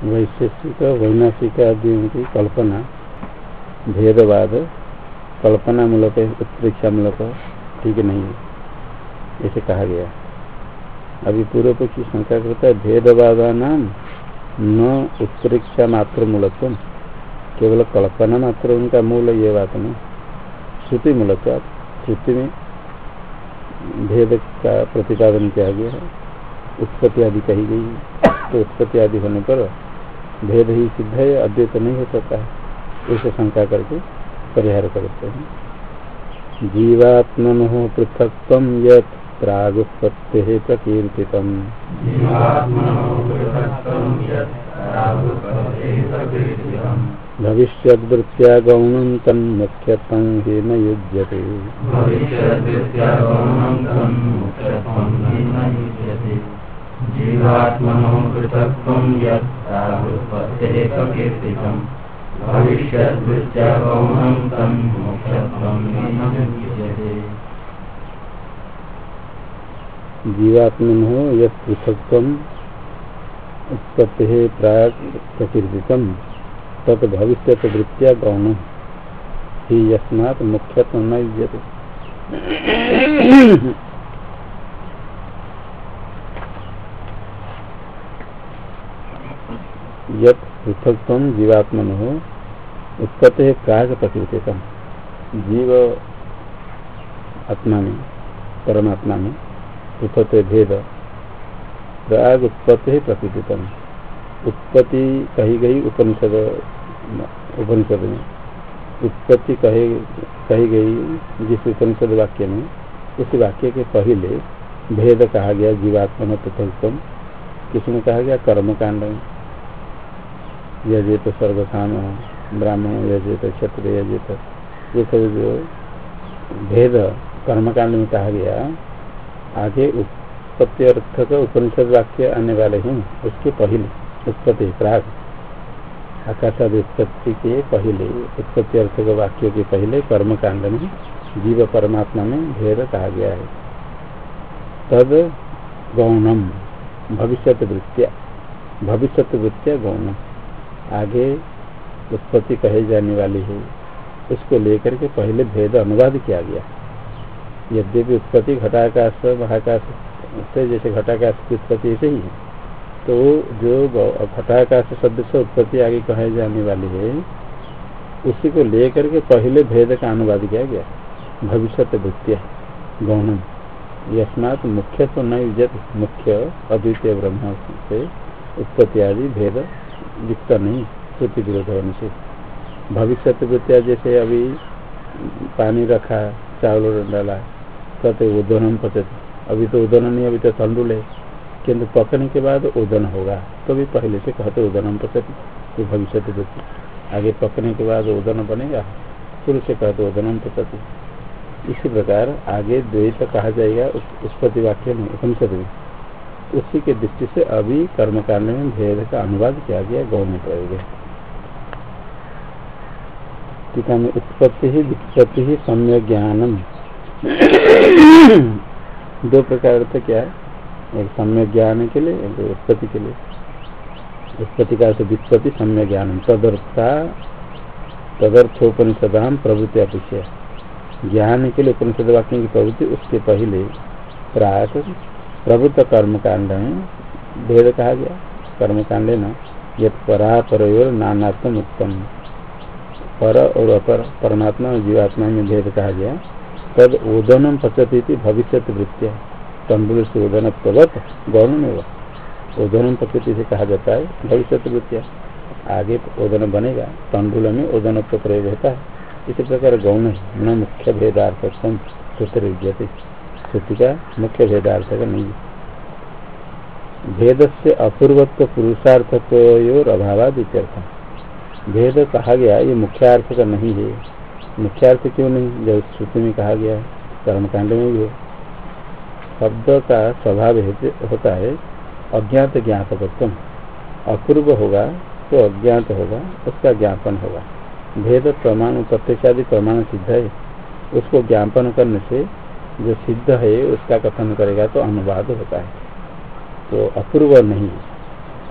वैशेषिक वैनाशिक आदि की कल्पना भेदवाद कल्पना मूलक उत्प्रेक्षा मूलक ठीक नहीं है ऐसे कहा गया। अभी पूर्व पक्षी शंका करता है भेदवादा नाम न उत्प्रेक्षा मात्र मूलत्व, केवल कल्पना मात्र उनका मूल ये बात नहीं, श्रुति मूलत्व। श्रुति में भेद का प्रतिपादन किया गया है, उत्पत्ति आदि कही गई, तो उत्पत्ति आदि होने पर भेद ही सिद्ध है, अद्वैत नहीं हो सकता है। ऐसे शंका करके परिहार करते हैं। जीवात्मनो पृथक्त्वं यत् प्रागुत्पत्तेः प्रकीर्तितम् भविष्यद्वृत्त्या गौणं तन्मुख्यत्वं हि न युज्यते। जीवात्मनो पृथक्त्वं यत् प्रागुत्पत्तेः प्रकीर्तितम् भविष्यद्वृत्त्या गौणं तन्मुख्यत्वं हि न युज्यते। जीवात्मनो यत् पृथक्त्वं उत्पत्तेः प्राक् प्रकीर्तितम् तत् भविष्यद्वृत्त्या गौणं हि यस्मात् मुख्यत्वं न युज्यते। यत् पृथक्त्वं जीवात्मनो उत्पत्ति प्राग प्रकृतितम, जीव आत्मा में परमात्मा में उत्पत्ति भेद प्राग उत्पत्ति प्रकृतितम, उत्पत्ति कही गई उपनिषद में, उत्पत्ति कही गई जिस उपनिषद वाक्य में, उस वाक्य के पहले भेद कहा गया जीवात्मनो पृथक्त्वम। किसने कहा गया? कर्मकांड में, यजेत सर्वकाम ब्राह्मण यजेत क्षत्रिय यजेत, ये सब जो भेद कर्मकांड में कहा गया, आगे उत्पत्ति अर्थक उपनिषद वाक्य आने वाले हैं, उसके पहले उत्पत्ति प्राग आकाशादि उत्पत्ति के पहले उत्पत्ति अर्थक वाक्य के पहले कर्मकांड में जीव परमात्मा में भेद कहा गया है। तद गौणम भविष्यत वृत्तिया गौणम, आगे उत्पत्ति कहे जाने वाली है, उसको लेकर के पहले भेद अनुवाद किया गया। यद्यपि उत्पत्ति घटाकाश महाकाश से, जैसे घटाकाश की उत्पत्ति ऐसे ही है, तो जो घटाकाश शब्द से उत्पत्ति आगे कहे जाने वाली है, उसी को लेकर के पहले भेद का अनुवाद किया गया। भविष्यत वृत्तिया गौणम यस्मात् मुख्य तो न युज्यते, मुख्य अद्वितीय ब्रह्म से उत्पत्ति आदि भेद युक्त नहीं, श्रुति विरोध होने से। भविष्यत वृत्तिया जैसे अभी पानी रखा, चावल डाला, कहते उदनम पचते, अभी तो उदन नहीं, अभी तो तंडुल है, किंतु पकने के बाद उदन होगा, तो भी पहले से कहते उदनम पचते, ये भविष्यत वृत्ति। आगे पकने के बाद उदन बनेगा, शुरू से कहते उदनम पचते। इसी प्रकार आगे द्वैत कहा जाएगा उत्पत्ति वाक्य में, उपनिषद में, उसी के दृष्टि से अभी कर्मकांड में भेद का अनुवाद किया गया गौण प्रयोग। टीका में उत्पत्ति ही विपत्ति ही सम्यक ज्ञानम, दो प्रकार अर्थ क्या है? एक सम्यक ज्ञान के लिए, एक उत्पत्ति के लिए। उत्पत्ति का अर्थ विपत्ति, सम्यक ज्ञानम तदर्थोपनिषदाम प्रवृत्ति अपेक्षा, ज्ञान के लिए उपनिषद वाक्य की प्रवृत्ति, उसके पहले प्राक प्रभुत्व कर्मकांड में भेद कहा गया। कर्मकांड न यत् परापरयोर नानात्म उत्तम, पर और अपर परमात्मा और जीवात्मा में भेद कहा गया। तद ओदनम पचती भविष्यत वृत्तिया, तंडुल से ओदन प्रवत गौण में ओदनम पचती से कहा जाता है भविष्यत वृत्तिया, आगे ओदन बनेगा, तंडुल में ओदन का प्रयोग होता है। इसी प्रकार गौण न मुख्य भेदार्थकम सूत्र विज्ञाते, श्रुति का मुख्य भेदार्थक नहीं। भेद से अपूर्वत्व पुरुषार्थकोर अभावाद इत्यर्थ, भेद कहा गया ये मुख्यार्थ का नहीं है। मुख्यार्थ क्यों नहीं? जब श्रुति में कहा गया है, कर्मकांड में भी है। शब्द का स्वभाव होता है अज्ञात ज्ञापकत्व, अपूर्व होगा तो अज्ञात होगा, उसका ज्ञापन होगा। भेद प्रमाण प्रत्यक्ष आदि प्रमाण सिद्ध है, उसको ज्ञापन करने से जो सिद्ध है उसका कथन करेगा तो अनुवाद होता है। तो अपूर्व नहीं,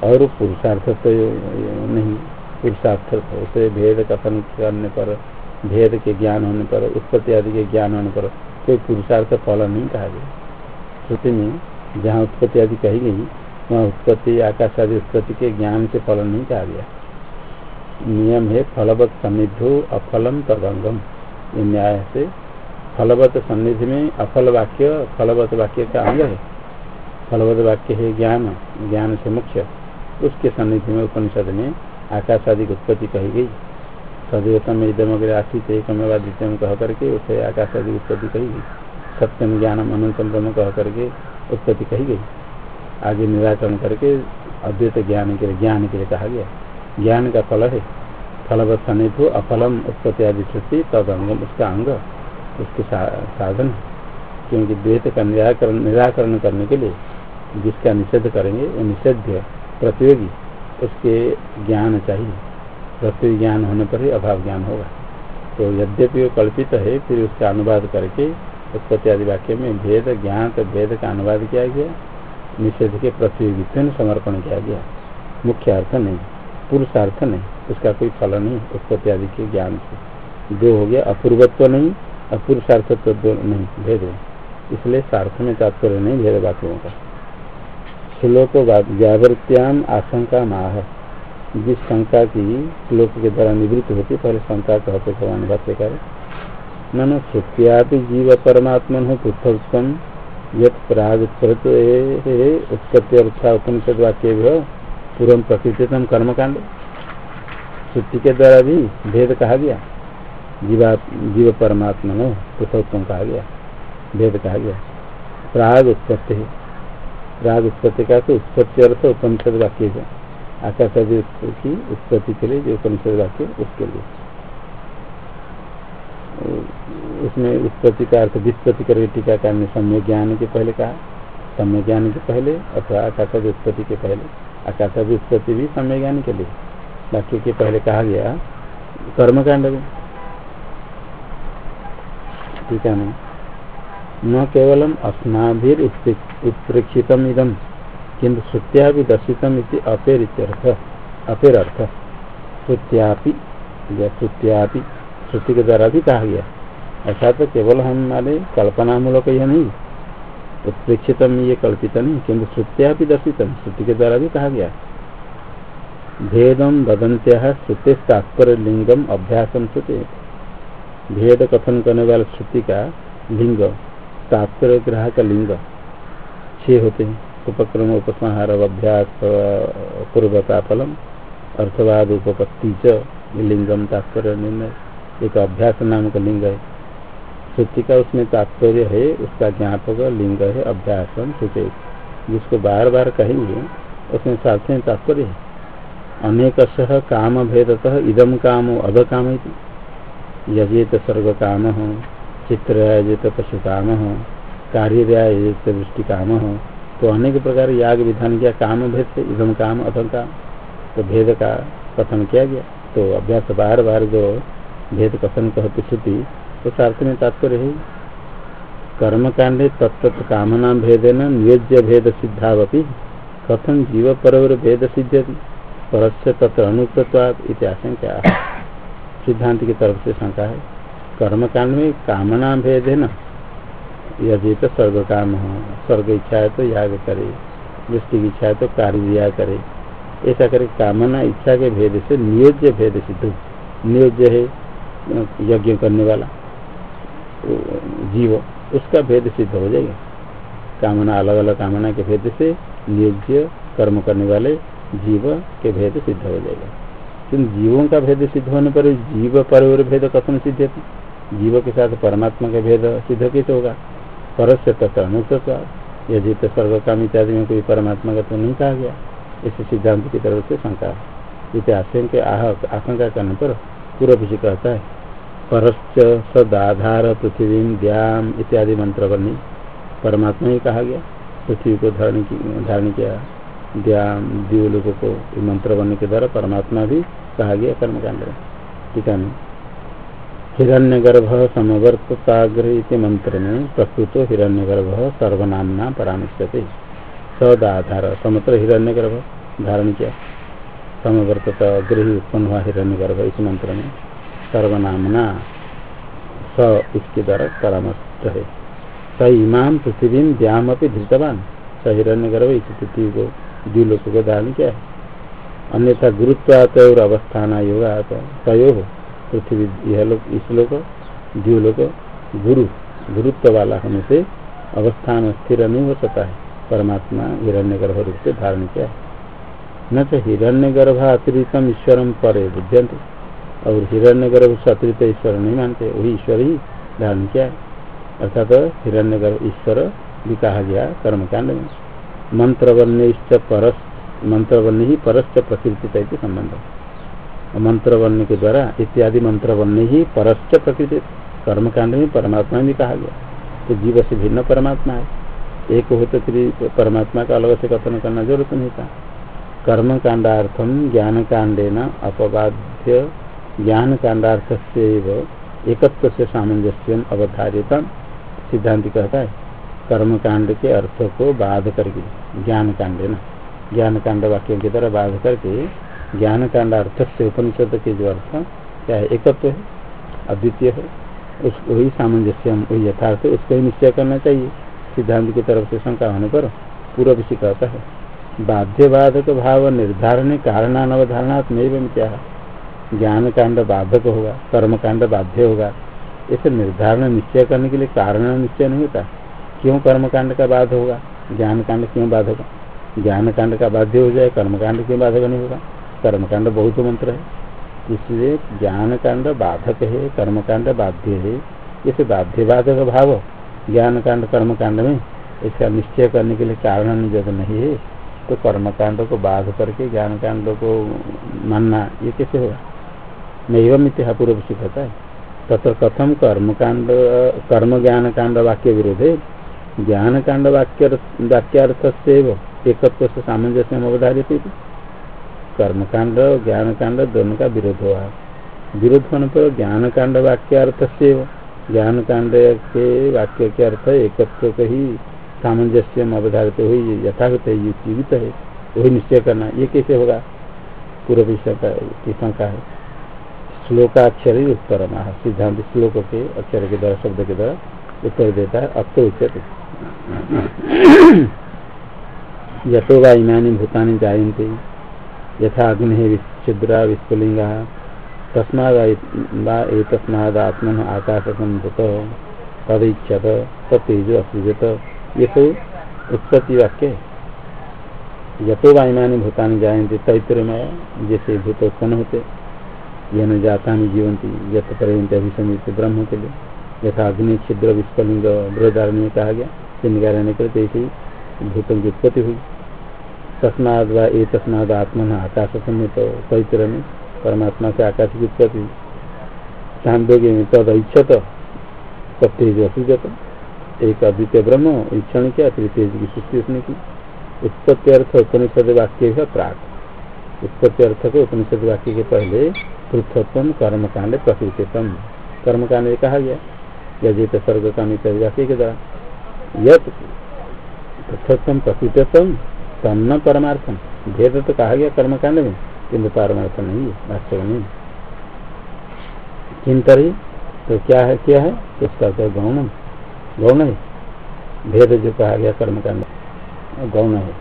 और पुरुषार्थ तो नहीं, पुरुषार्थ उसे भेद कथन करने पर, भेद के ज्ञान होने पर, उत्पत्ति आदि के ज्ञान होने पर कोई पुरुषार्थ फल नहीं कहा गया। श्रुति में जहाँ उत्पत्ति आदि कही गई वहाँ उत्पत्ति आकाश आदि उत्पत्ति के ज्ञान से फल नहीं कहा गया। नियम है फलवत सन्निधो अफलम तदंगम। ये न्याय से फलवत सन्निधि में अफल वाक्य फलवत वाक्य का अंग है। फलवत वाक्य है ज्ञान, ज्ञान से मुख्य, उसके सन्निधि में उपनिषद में आकाश आदि की उत्पत्ति कही गई। सदैवतम इदम अग्रे आसित एकमेवाद्वितीयम कह करके उसे आकाश आदि उत्पत्ति कही गई। सत्यम ज्ञानम अनंतम ब्रह्म कह करके उत्पत्ति कही गई। आगे निराकरण करके अद्वैत ज्ञान के लिए कहा गया। ज्ञान का फल है फलवत सन्निधो अफलम उत्पत्ति आदि श्रुति तद अंगम, उसका अंग, उसके साधन। क्योंकि द्वैत का निराकरण करने के लिए जिसका निषेध करेंगे वो निषेध्य प्रतियोगी, उसके ज्ञान चाहिए। प्रतियोगी ज्ञान होने पर ही अभाव ज्ञान होगा। तो यद्यपि वो कल्पित है, फिर उसका अनुवाद करके उत्पत्ति आदि वाक्य में भेद ज्ञान तो भेद का अनुवाद किया गया, निषेध के प्रतियोगित्व में समर्पण किया गया। मुख्य अर्थ नहीं, पुरुषार्थ नहीं, उसका कोई फल नहीं उत्पत्ति आदि के ज्ञान से। दो हो गया, अपूर्वत्व नहीं और पुरुषार्थत्व दो नहीं, भेद है। इसलिए सार्थ में तात्पर्य नहीं भेद वाक्यों का। श्लोक व्यावृत्याम आशंका माह, जिस शंका की श्लोक के द्वारा निवृत्ति होती पहले शंका कहते भगवान भाष्यकार। ननु श्रुत्यापि जीव परमात्मन पृथक्त्वं यत् प्राग उत्पत्ति अर्था उपनिषद वाक्य पूर्व प्रकृतितम कर्मकांड। श्रुति के द्वारा भी भेद कहा गया, जीव परमात्मा में पृथक्त्वं कहा गया, भेद कहा गया। प्राग उत्पत्ति है, प्राग उत्पत्ति का तो उत्पत्ति अर्थ उपनिषद वाक्य है। आकाश आदि की उत्पत्ति के लिए जो उपनिषद वाक्य उसके लिए, उसमें उत्पत्ति का अर्थ विस्पत्ति करके टीकाकार ने सम्य ज्ञान के पहले कहा, सम्य ज्ञान के पहले अथवा आकाश आदि उत्पत्ति के पहले। आकाश आदि उत्पत्ति भी सम्य ज्ञान के लिए, वाक्य के पहले कहा गया कर्मकांड में। ठीक है ना, न केवलम अस्माभिर उत्प्रेक्षितम इदम किंतु श्रुत्या भी दर्शितम इति अपेरित्यर्थ, अपेरर्थ। श्रुत्यापि या श्रुत्यापि श्रुति के द्वारा भी कहा गया, ऐसा तो केवल हमारे कल्पना मूलक यह नहीं, उत्प्रेक्षितम ये कल्पित नहीं, किंतु श्रुत्या भी दर्शितम श्रुति के द्वारा भी कहा गया। भेदम वदंत्या श्रुते तात्पर्य लिंगम अभ्यासम श्रुते। भेद कथन करने वाले श्रुति का लिंग, तात्पर्य ग्राहक लिंग 6 होते हैं। उपक्रम उपसंहार अभ्यास पूर्वता फलम अर्थवाद उपपत्ति च लिंगम तात्पर्य निर्णय, एक अभ्यास नाम का लिंग है श्रुति का, उसमें तात्पर्य है, उसका ज्ञापक लिंग है अभ्यासम श्रुते, जिसको बार बार कहेंगे उसमें साथ में तात्पर्य है। अनेकशः काम भेदतः इदम कामो अध काम, यजेत सर्ग काम हो, चित्रयजेत पशु काम हो, कार्ययजेत वृष्टि काम हो, तो अनेक प्रकार याग विधान किया काम भेद से, इदम काम अधम काम, तो भेद का कथन किया गया। तो अभ्यास बार बार जो भेद कथन कहते श्रुति तो सार्थ में तात्पर्य है। कर्मकांडे तत्त कामना भेदेन नियोज्य भेद सिद्धावपि कथन जीव परवर भेद सिद्ध्यति परस्य तत्र अनुक्तत्वात् इति आशंका। सिद्धांत की तरफ से शंका है, कर्मकांड में कामना भेद है न, यदि तो स्वर्ग काम हो, स्वर्ग इच्छा है तो याग करे, दृष्टि की इच्छा है तो कार्य करे, ऐसा करे कामना इच्छा के भेद से नियोज्य भेद सिद्ध। नियोज्य है यज्ञ करने वाला जीव, उसका भेद सिद्ध हो जाएगा। कामना अलग अलग कामना के भेद से नियोज्य कर्म करने वाले जीव के भेद सिद्ध हो जाएगा। किंतु जीवों का भेद सिद्ध होने पर जीव पर भेद कथन सिद्ध है, जीव के साथ परमात्मा का भेद सिद्ध कैसे होगा? परस्य तथा अनुक्तत्वा, यदि तो स्वर्ग काम इत्यादि में कोई परमात्मा का तो नहीं कहा गया, इस सिद्धांत की तरफ से शंका। इसे आशंका करने पर पूर्व जी कहता है, परश्च सदाधार पृथ्वी द्याम इत्यादि मंत्र बनी, परमात्मा ही कहा गया, पृथ्वी को धारण किया, द्याम द्यूलोक को मंत्र बनने के द्वारा परमात्मा भी कहा गया कर्मकांड में। ठीक है, हिरण्यगर्भ समवर्तताग्र मंत्र में प्रकृतो हिरण्यगर्भ सर्वनामना परामर्शते। सदाधार समत्र हिरण्यगर्भ, धारण किया। समवर्तत अग्र ही उत्पन्न हुआ हिरण्यगर्भ इस मंत्र में सर्वनामना स इसके द्वारा परामर्श है। स इमाम पृथ्वी व्याम अपनी धृतवान स हिरण्यगर्भ इस पृथ्वी को द्विलोक को धारण किया है। अन्यथा गुरुत्वात और अवस्थान योगात तयो पृथ्वी यह लोक इस लोक द्विलोक गुरुत्व वाला होने से अवस्थान स्थिर नहीं हो सकता है। परमात्मा हिरण्यगर्भ रूप से धारण किया है। न तो हिरण्यगर्भ अतिरिक्त ईश्वरम परे बुध्यंते और हिरण्यगर्भ से अतिरिक्त ईश्वर नहीं मानते, वही ईश्वर ही धारण किया है। अर्थात हिरण्यगर्भ ईश्वर भी कहा गया कर्मकांड में। मंत्रवर्ण ही परस्य प्रकृति संबंध। मंत्रवर्ण के द्वारा इत्यादि मंत्रवर्ण ही परस्य प्रकृति कर्मकांड में परमात्मा भी कहा गया। तो जीव से भिन्न परमात्मा है, एक हो तो फिर परमात्मा का अलग से कथन करना जरूरत नहीं था। कर्म कांडार्थम ज्ञान कांडेन अपबाध्य ज्ञान कांडार्थ से एकत्व से सामंजस्य अवधारित सिद्धांत कहता है। कर्म कांड के अर्थ को बाध करके ज्ञान कांडेन ज्ञान कांड वाक्यों की तरह बाध करके ज्ञान कांड अर्थ से उपनिषद के जो अर्थ क्या है एकत्व है, अद्वितीय है, उसको ही सामंजस्य वही यथार्थ है, उसको ही निश्चय करना चाहिए। सिद्धांत की तरफ से शंका होने पर पूर्व ऋषि कहता है बाध्य बाधक भाव निर्धारण कारणानवधारणात् नैव क्या ज्ञान कांड बाधक होगा, कर्म कांड बाध्य होगा। इसे निर्धारण निश्चय करने के लिए कारण निश्चय नहीं होता। क्यों कर्म कांड का बाध होगा, ज्ञान कांड क्यों बाधक? ज्ञान कांड का बाध्य हो जाए, कर्म कांड क्यों बाधक नहीं होगा? कर्म कांड बहुत मंत्र है, इसलिए ज्ञान कांड बाधक है, कर्म कांड बाध्य है। इसे बाध्य बाधक भाव ज्ञान कांड कर्म कांड में इसका निश्चय करने के लिए कारण जब नहीं है तो कर्म कांड को बाध करके ज्ञान कांड को मानना ये कैसे होगा? नैवम इत्याह पूर्व से कहता है। तथा कथम कर्म ज्ञान कांड वाक्य विरोध है। ज्ञान कांड वाक्यार्थ से एकत्व से सामंजस्य अवधारित है। कर्म कांड ज्ञान कांड दोनों का विरोध हुआ। विरोध होने पर ज्ञान कांड वाक्यार्थ से ज्ञान कांड के वाक्य के अर्थ एकत्व को ही सामंजस्य अवधारित हुई यथार्थ है, जीवित है, वही निश्चय करना ये कैसे होगा? पूर्व की शंका है। श्लोकाक्षर ही उत्तर माह सिद्धांत श्लोक के अक्षर के द्वारा शब्द के द्वारा उत्तर देता है। अब तो उच्चते यथो वा इमानि भूतानि जायन्ते यथा अग्नि छिद्रा विस्फुलिंगा तस्मादात्मन आकाश संभूत तदैक्षत तत्तेजो असृजत। ये तो उत्पत्ति वाक्य है। यथो वा इमानि भूतानि जायन्ते तैत्तरीय में जैसे भूत उत्पन्न होते ये न जाता जीवंती यथ पर्यंत अभिसमित ब्रह्म के लिए यथा अग्नि छिद्र विस्फलिंग बृहदारण्य में कहा गया चिन्हने के लिए ऐसे भूतों की उत्पत्ति हुई। तस्माद व ए तस्माद आत्मन आकाश संहित तैत्तरीय में परमात्मा से आकाश की उत्पत्ति। छांदोग्य में तद इच्छत तेज असृजत एक अद्वितीय ब्रह्म ईक्षण किया फिर तेज की सृष्टि उसने की। उत्पत्ति अर्थ उपनिषद वाक्य है प्राक। उत्पत्ति अर्थ को उपनिषद वाक्य के पहले पृथ्वत्वम कर्मकांड प्रकृतित्वम कर्मकांड में कहा गया यजित सर्ग का वाक्य के द्वारा यत पृथ्वत्वम प्रकृतित्वम तन्न परमार्थम भेद तो कहा गया कर्मकांड में किंतु परमार्थ नहीं है, वास्तव नहीं। किंतरी तो क्या है तो उसका तो गौण है। भेद जो कहा गया कर्मकांड गौण है।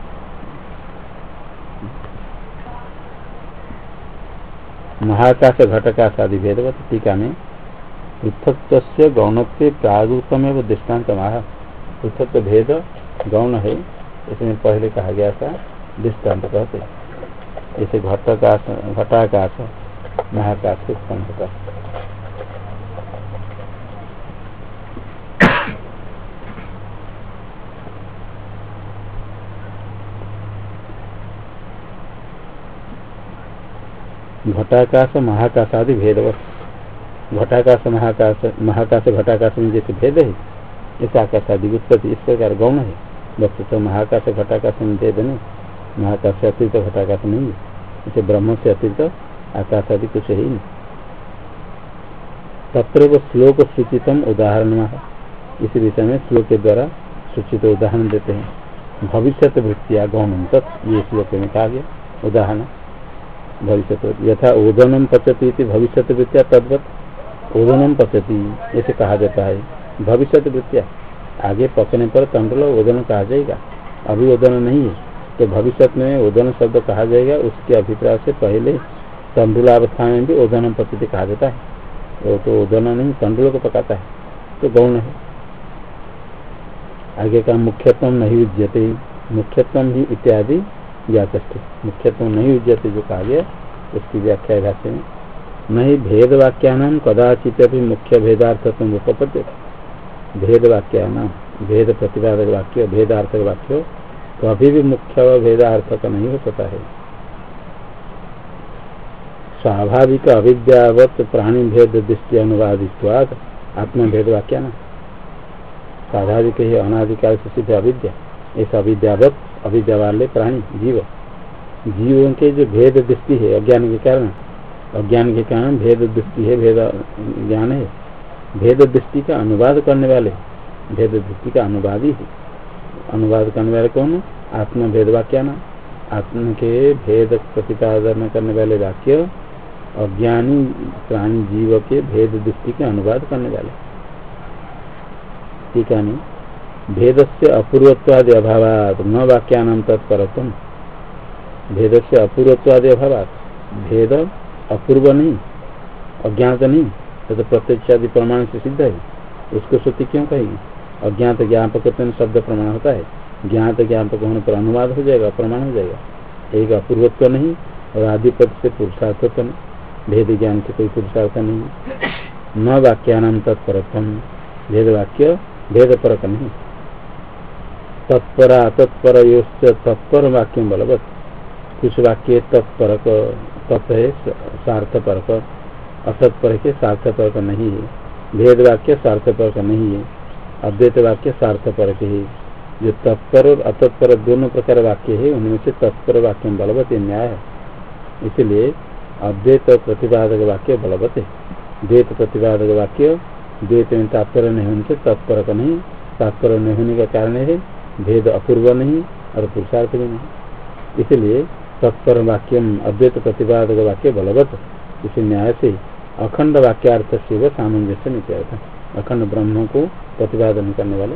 महाकाश घटकाश आदि भेदवत टीका में पृथक्त्व गौणत्व प्रागुतम एवं दृष्टान्त महा पृथक्त्व भेद गौण है इसमें पहले कहा गया था दृष्टान्त कहते जैसे घटाकाश महाकाश से उत्पन्न होता है। घटाकाश महाकाश आदि भेदवत घटाकाश महाकाश घटाकाश में जैसे भेद है इस आकाश आदि उत्पत्ति इस प्रकार गौण है। वस्तु तो महाकाश घटाकाश में भेद नहीं, महाकाश से अतिरिक्त घटाकाश नहीं है, इसे ब्रह्म से अतिरिक्त आकाश आदि कुछ है ही नहीं। तत्र वो श्लोक सूचितम उदाहरण इस विषय में श्लोक के द्वारा सूचित उदाहरण देते हैं। भविष्य वृत्तिया गौण तत् ये श्लोक में कहा गया उदाहरण भविष्य यथा ओदनम पचती भविष्य वृत्तिया तद्वत ओदनम पचती ऐसे कहा जाता है। भविष्य वृत्तिया आगे पकने पर तंडुल ओदन कहा जाएगा, अभी ओदन नहीं है तो भविष्य में ओदन शब्द कहा जाएगा। उसके अभिप्राय से पहले तंडुलावस्था में भी ओदनम पचती कहा जाता है। वो तो ओदन नहीं तंडुल को पकाता है तो गौण है। आगे का मुख्यत्व नहीं उज्जते मुख्यत्व ही इत्यादि व्याचष्ट मुख्यत्व नहीं उज्जते जो कहा गया उसकी व्याख्या भाष्य में नहीं भेद वाक्यानाम कदाचित भी मुख्य भेदार्थत्व उपपद्य भेद वाक्यानाम भेद प्रतिपादक वाक्य भेदार्थक वाक्य कभी भी मुख्य व भेदार्थक नहीं हो सकता है। स्वाभाविक अविद्यावत प्राणी भेद दृष्टि अनुवादित्वाद आत्मभेद वाक्यानाम स्वाभाविक ही अनाधिकार से सिद्ध अविद्या ऐसा अविद्यावत अविद्या वाले प्राणी जीवों के जो भेद दृष्टि है अज्ञान के कारण भेद दृष्टि है भेद ज्ञान है। भेद दृष्टि का अनुवाद करने वाले भेद दृष्टि का अनुवादी है। अनुवाद करने वाले कौन? आत्मभेद वाक्यानाम आत्म के भेद प्रतिपादन करने वाले वाक्य अज्ञानी प्राणी जीव के भेद दृष्टि के अनुवाद करने वाले। ठीक है भेद से अपूर्वत्वादि अभावात न वाक्यानाम तत्परत्वम भेद से अपूर्वत्वादि अभावात भेद अपूर्व नहीं अज्ञात नहीं तो प्रत्यक्षादि प्रमाण से सिद्ध है। उसको श्रुति क्यों कहेगी? अज्ञात ज्ञापक शब्द प्रमाण होता है, ज्ञात ज्ञापक होने पर अनुवाद हो जाएगा प्रमाण हो जाएगा। एक अपूर्वत्व नहीं और आदिपद से पुरुषार्थत्व नहीं भेद ज्ञान से कोई पुरुषार्थ नहीं। न वाक्यानाम तत्परत्वम भेद वाक्य भेद परक नहीं। तत्परा तत्पर तत्पर वाक्य बलवत कुछ वाक्य तत्परक तत् है सार्थपरक असत्पर के सार्थपरक नहीं है। भेद वाक्य सार्थपरक नहीं है। अद्वैत वाक्य सार्थपरक है। जो तत्पर और अतत्पर दोनों प्रकार वाक्य है उनमें से तत्पर वाक्य बलवत न्याय है। इसलिए अद्वैत प्रतिपादक वाक्य बलवत है। द्वैत प्रतिपादक वाक्य द्वैत में तात्पर्य नहीं होने से तत्परक नहीं। तात्पर्य नहीं होने का कारण है भेद अपूर्व नहीं और पुरुषार्थ भी नहीं। इसलिए तत्पर वाक्यम अद्वैत प्रतिपादक वाक्य बलवत इसी न्याय से अखंड वाक्यार्थ से वह सामंजस्य नित्यार्थ अखंड ब्रह्म को प्रतिपादन करने वाले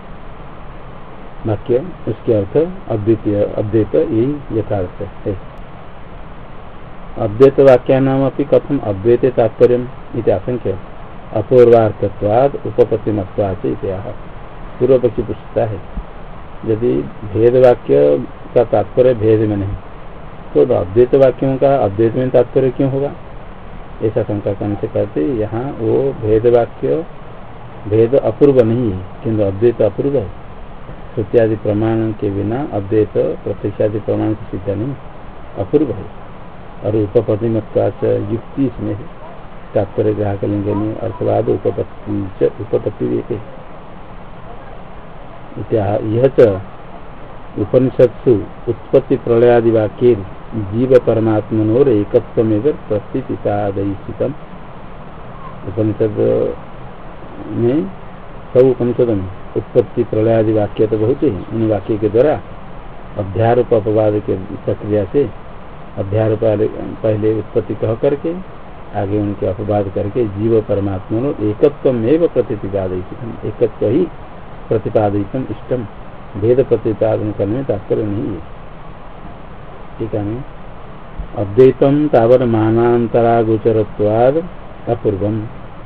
वाक्य उसके अर्थ अद्वितीय अद्वैत यही यथार्थ है। अद्वैत वाक्यानाम अपनी कथम अद्वैत तात्पर्य इति आशंक्य अपूर्वार्थत्वाद उपपत्तिमत्वात् इत्याह। पूर्व पक्षी पूछता है यदि भेद वाक्य का तात्पर्य भेद में नहीं तो अद्वैत वाक्यों का अद्वैत में तात्पर्य क्यों होगा? ऐसा शंका करने से कहते यहाँ वो भेद वाक्य भेद अपूर्व नहीं है किंतु अद्वैत अपूर्व है। श्रुत्यादि प्रमाण के बिना अद्वैत प्रत्यक्षादि प्रमाण से सिद्ध नहीं अपूर्व है। और उपपत्तिमत्वात् युक्ति इसमें है। तात्पर्य ग्राहक लिंग में अर्थवाद उपपत्ति एक है। यह उपनिषत्सु उत्पत्ति प्रलयादि वाक्य जीव परमात्मनोर एकत्वमेव प्रतिपादयितम्। उपनिषद में सब उपनिषद में उत्पत्ति प्रलयादि वाक्य तो बहुत है। उन वाक्य के द्वारा अध्यारोप अपवाद के प्रक्रिया से अध्यारोप पहले उत्पत्ति कह करके आगे उनके अपवाद करके जीव परमात्मा एकत्वमेव प्रतिपादयितम् एकत्व ही प्रतिपादयितम् इष्टम। भेद प्रतिपादन करने में तात्पर्य नहीं है। ठीक है अद्वैतम तावर मानांतरागोचरत्वाद अपूर्वम।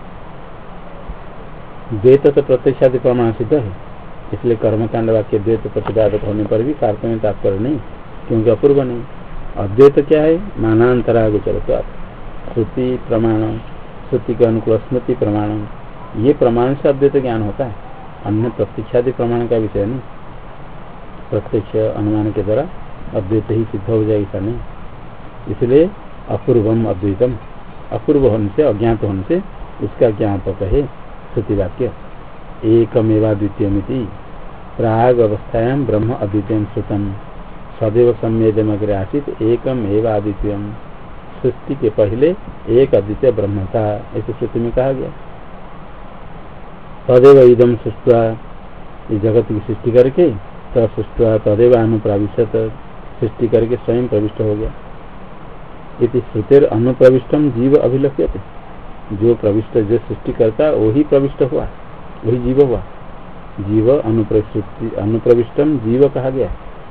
द्वैत तो प्रत्यक्षादि प्रमाण सिद्ध है इसलिए कर्मकांड वाक्य द्वैत प्रतिपादक होने पर भी कार्य में तात्पर्य नहीं क्योंकि अपूर्व नहीं। अद्वैत क्या है? मानांतरागोचरत्वाद श्रुति प्रमाण श्रुति के अनुकूल स्मृति प्रमाण ये प्रमाण से अद्वैत ज्ञान होता है। अन्य प्रत्यक्षादि प्रमाण का विषय नहीं। प्रत्यक्ष अनुमान के द्वारा अद्वैत ही सिद्ध हो जाए ऐसा नहीं। इसलिए अपूर्वम अद्वैतम अपूर्व होने से अज्ञात होने से उसका ज्ञापक है श्रुति वाक्य। एकमेवा द्वितीयमिति प्राग अवस्थायां ब्रह्म अद्वितीयं श्रुतम सदैव सम्येदमग्रे आसीत एकम एवा अद्वितीयम। सृष्टि के पहले एक अद्वितीय ब्रह्म था ऐसे श्रुति में कहा गया। तदेव इदम सृष्टवा इस जगत की सृष्टि करके तत्सृष्टवा तदेव अनुप्राविशत सृष्टि करके स्वयं प्रविष्ट हो गया। इति श्रुतेर अनुप्रविष्टम जीव अभिलप्यते, जो प्रविष्ट जो सृष्टि करता वही प्रविष्ट हुआ, वही जीव हुआ। जीव अनुप्रविष्टम जीव कहा गया।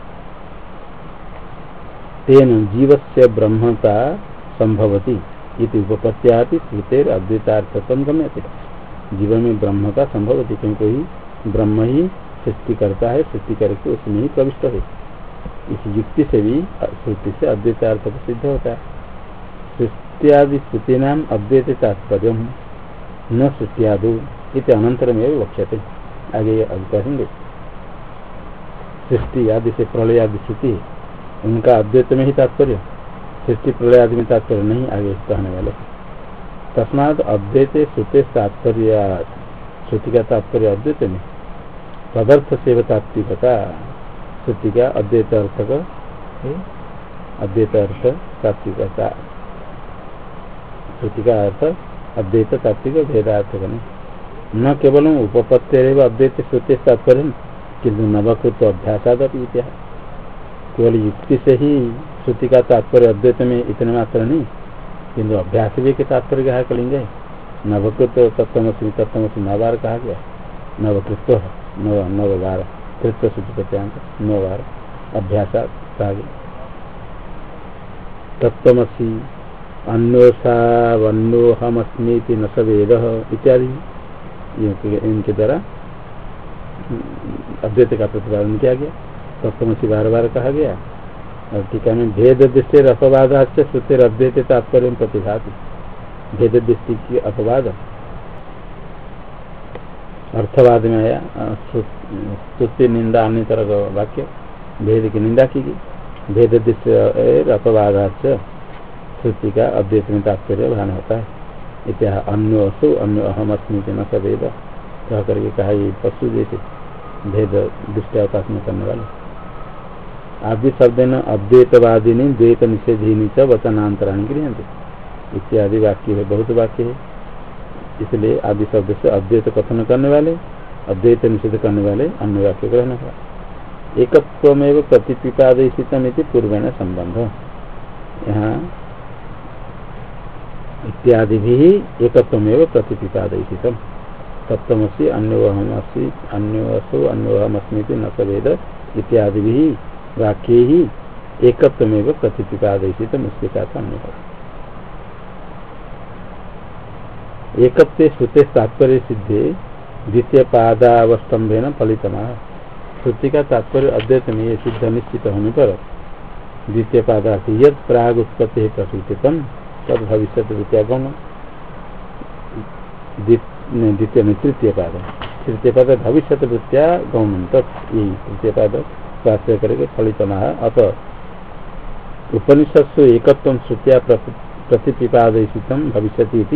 तेन जीवस्य ब्रह्मता संभवती इति उपपत्त्यापि श्रुतेर अद्वैतार्थत्वं गम्यते। जीव में ब्रह्म का संभवती, क्योंकि वही ब्रह्म ही सृष्टि करता है, सृष्टि करके उसमें ही प्रविष्ट है। इस युक्ति से भी श्रुति से अद्वैतार्थ सिद्ध होता है। सृष्टियादि श्रुति नाम अद्वैत तात्पर्य न सृष्टियादि इत अनंतरमेव वक्ष्यते। आगे कहेंगे सृष्टि आदि से प्रलय आदि श्रुति उनका अद्वैत में ही तात्पर्य, सृष्टि प्रलय आदि में तात्पर्य नहीं, आगे कहने वाले। तस्मात् अद्वैत श्रुते तात्पर्य, श्रुति का तात्पर्य अद्वैत में, तदर्थ से तात्विकता, श्रुति का अद्वैत अर्थ का अद्वैत अर्थ तात्विकता, श्रुति का अर्थ अद्वैत तात्विक भेदार्थ का नहीं। न केवल उपपत्ति अद्वैत श्रुति तात्पर्य किंतु नवकृत अभ्यासादपि, केवल युक्ति से ही श्रुति का तात्पर्य अद्वैत में इतने मात्र नहीं, किंतु अभ्यास भी के तात्पर्य कहा कलिंग है। नवकृत तत्वमसि तत्वमसि 9 बार कहा गया। नवकृत 9 बार, कृत्व सूचित प्रत्यांत 9 बार अभ्यास कहा गया। तत्वमसि अन्योसावन्योहमस्मीति न स वेदः इत्यादि इनके द्वारा अद्वैत का प्रतिपादन किया गया। तत्वमसि बार बार कहा गया। और टीका में भेद दृष्टि अपवाद से श्रुतिर अद्वैत तात्पर्य प्रतिभाति, भेद दृष्टि की अपवाद अर्थवाद में आया। स्तुति निंदा अन्य तरह का वाक्य, भेद की निंदा की गई। भेद दृष्टि अपवाद से श्रुति का अद्वैत में तात्पर्य भान होता है। इतिहास अन्यो असु अन्यो अहम अस्मी न स वेद कह करके कहा, ये पशु जैसे भेद दृष्टि उपासना करने वाले। आदि शब्द न अद्वैतवादिनी द्वैत निषेधिनी च वचनांतराणी गृहते इत्यादि वाक्य है, बहुत वाक्य है। इसलिए आदि शब्द से अद्वैत कथन करने वाले, अद्वैत निषेध करने वाले अन्य वाक्य ग्रहण करा। एकत्वमेव प्रतिपिपादयितम इति पूर्वेण संबंध। यहाँ इत्यादि भी एकत्वमेव प्रतिपिपादयितम, तत्वमसि अन्योहमसि अन्योऽसौ अन्योहमस्मि न स वेद इत्यादि भी वाक्य ही एकत्वमेव प्रतिपिपादयितम, उसके साथ अन्य है। एकत्वे श्रुते तात्पर्य सिद्धे द्वितीय पादावस्तंभेन फलितमा। श्रुति का तात्पर्य अद्वैत में ये सिद्ध निश्चित होने पर द्वितीय पादार्थ यद प्राग उत्पत्ति प्रसूचितम तद भविष्य द्वितीय गौण, द्वितीय में तृतीय पाद, तृतीय पाद भविष्य वृत्तिया गौण तत्, यही तृतीय पाद आश्रय करके फलितमा। अतः उपनिषत्सु एकत्वं श्रुत्या प्रतिपिपादयितम भविष्यति।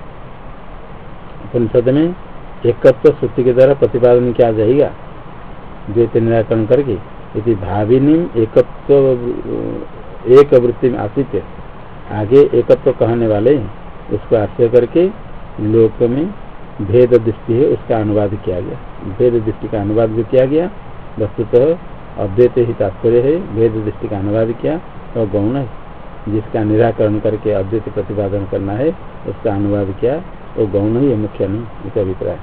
उपनिषद में एकत्व श्रुति के द्वारा प्रतिपादन किया जाएगा द्वैत निराकरण करके। यदि भाविनी एकत्व एक वृत्ति में आसित, आगे एकत्व कहने वाले उसको आश्रय करके लोक में भेद दृष्टि है उसका अनुवाद किया गया। भेद दृष्टि का अनुवाद भी किया गया। वस्तुतः अद्वैत ही तात्पर्य है, भेद दृष्टि का अनुवाद किया तो गौण है। जिसका निराकरण करके अद्वैत प्रतिपादन करना है उसका अनुवाद किया वो गौण ही है, मुख्य नहीं, इसका अभिप्राय।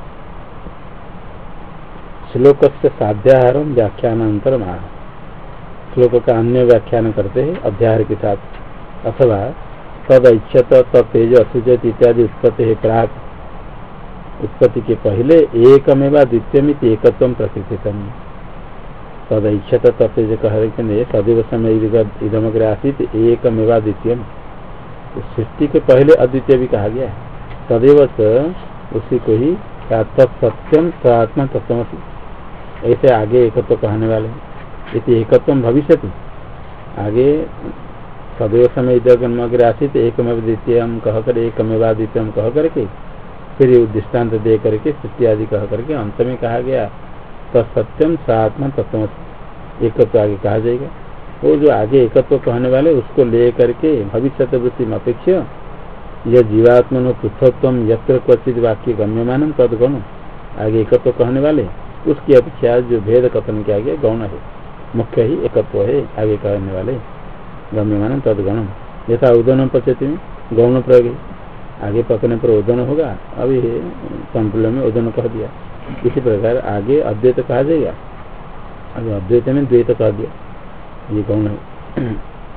श्लोक से साध्याहारम व्याख्यानांतरम आह, श्लोक का अन्य व्याख्यान करते हैं अध्याहार के साथ। अथवा तद इच्छत तेज असुजत इत्यादि उत्पत्ति है प्राक, उत्पत्ति के पहले एकमेवा द्वितीयमिति एकत्वं प्रतिष्ठितम्। तद इच्छत तेज कह रहे सदैव समय इदमग्र आसीत एकमेवा द्वितीयम, सृष्टि के पहले अद्वितीय भी कहा गया है। तदेव उसी को ही तत्सत्यम स्वात्मा तत्वमसि, ऐसे आगे एकत्व कहने वाले इति एकत्वम भविष्यति। आगे सदैव समय इदमग्र आसीत एकमेव द्वितीयम कहकर एकमेवा द्वितीयम कह करके फिर दृष्टान्त दे करके सृष्टि आदि कह करके अंत में कहा गया तत्सत्यम सात्मा तत्वमसि, एकत्व आगे कहा जाएगा। वो जो आगे एकत्व कहने वाले उसको ले करके भविष्य वृत्ति में अपेक्षा यह जीवात्मनो पृथकत्वम यत्र क्वचित वाक्य गम्यमानम तद गौण, आगे एकत्व कहने वाले उसकी अपेक्षा जो भेद कथन किया गया गौण है। मुख्य ही एकत्व है। आगे कहने वाले गम्यमान तदगणम यथा उदन पचती में गौण प्रयोग है, आगे पकने पर उदन होगा, अभी संपूर्ण में उदन कह दिया। इसी प्रकार आगे अद्वैत कहा जाएगा, अभी अद्वैत में द्वैत कह दिया, ये गौण है।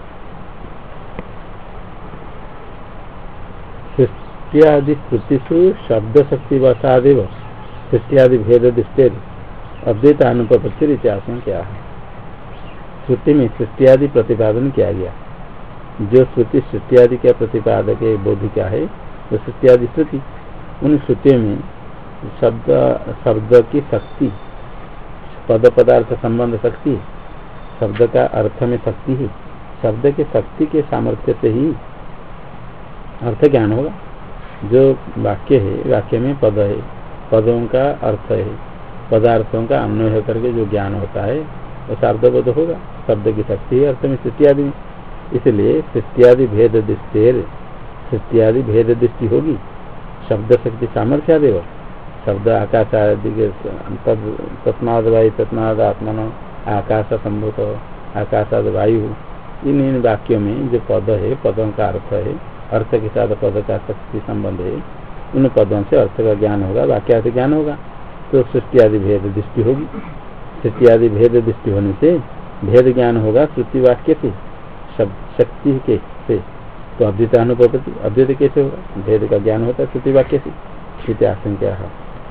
सृष्टियादि श्रुतिषु शब्द शक्ति वसादेव सृष्टियादि भेद दृष्टि अद्वैत अनुपत्ति इतिहास क्या है। श्रुति में सृष्टियादि प्रतिपादन किया गया, जो श्रुति सृष्टियादि का प्रतिपादक है बोध क्या है, तो सृष्टियादि श्रुति, उन श्रुतियों में शब्द की शक्ति, पद पदार्थ संबंध शक्ति, शब्द का अर्थ में शक्ति है, शब्द के शक्ति के सामर्थ्य से ही अर्थ ज्ञान होगा। जो वाक्य है, वाक्य में पद है, पदों का अर्थ है, पदार्थों का अन्वय करके जो ज्ञान होता है वो शाब्दबोध होगा। शब्द की शक्ति है अर्थ में सृष्टियादि में, इसलिए सृष्टियादि भेद दृष्टि, सृष्टियादि भेद दृष्टि होगी। शब्द शक्ति सामर्थ्य देव, शब्द आकाश आदि के तस्माद वायु तस्माद आत्मन आकाश संभूत आकाशाद वायु, इन वाक्यों में जो पद है, पदों का अर्थ है, अर्थ के साथ पद का शक्ति संबंध है, उन पदों से अर्थ का ज्ञान होगा, वाक्य से ज्ञान होगा, तो सृष्टि आदि भेद दृष्टि होगी। सृष्टि आदि भेद दृष्टि होने से भेद ज्ञान होगा श्रुति वाक्य से, शक्ति के से, तो अद्वैत अनुपत्ति अद्वैत कैसे होगा, भेद का ज्ञान होता है श्रुति वाक्य से। आशंका है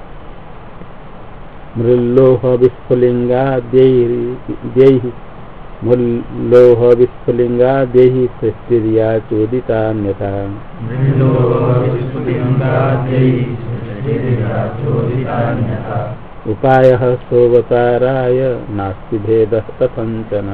मृल्लोह विस्फुलिंगा देहि मुल्लोह विस्फुलिंगा देहि सृष्टिरिया चोदितान्यथा उपायः सोऽवताराय नास्ति भेदः कथंचन।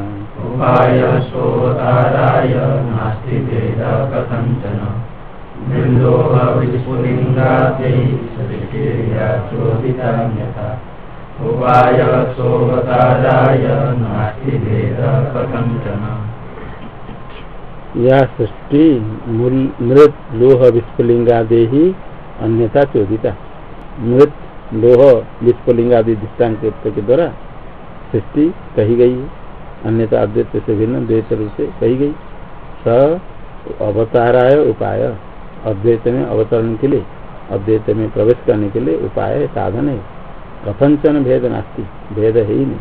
या सृष्टि मृत लोह विस्फुलिंगादेहि अन्यथा चोदिता, मृत लोह विस्फुलिंगादि दृष्टांत के द्वारा सृष्टि कही गई है, अन्यथा अद्वैत से भिन्न द्वैत रूप से कही गई। स अवताराय उपाय, अद्वैत में अवतरण के लिए, अद्वैत में प्रवेश करने के लिए उपाय साधन है। कथंचन भेद नास्ति, भेद है ही नहीं।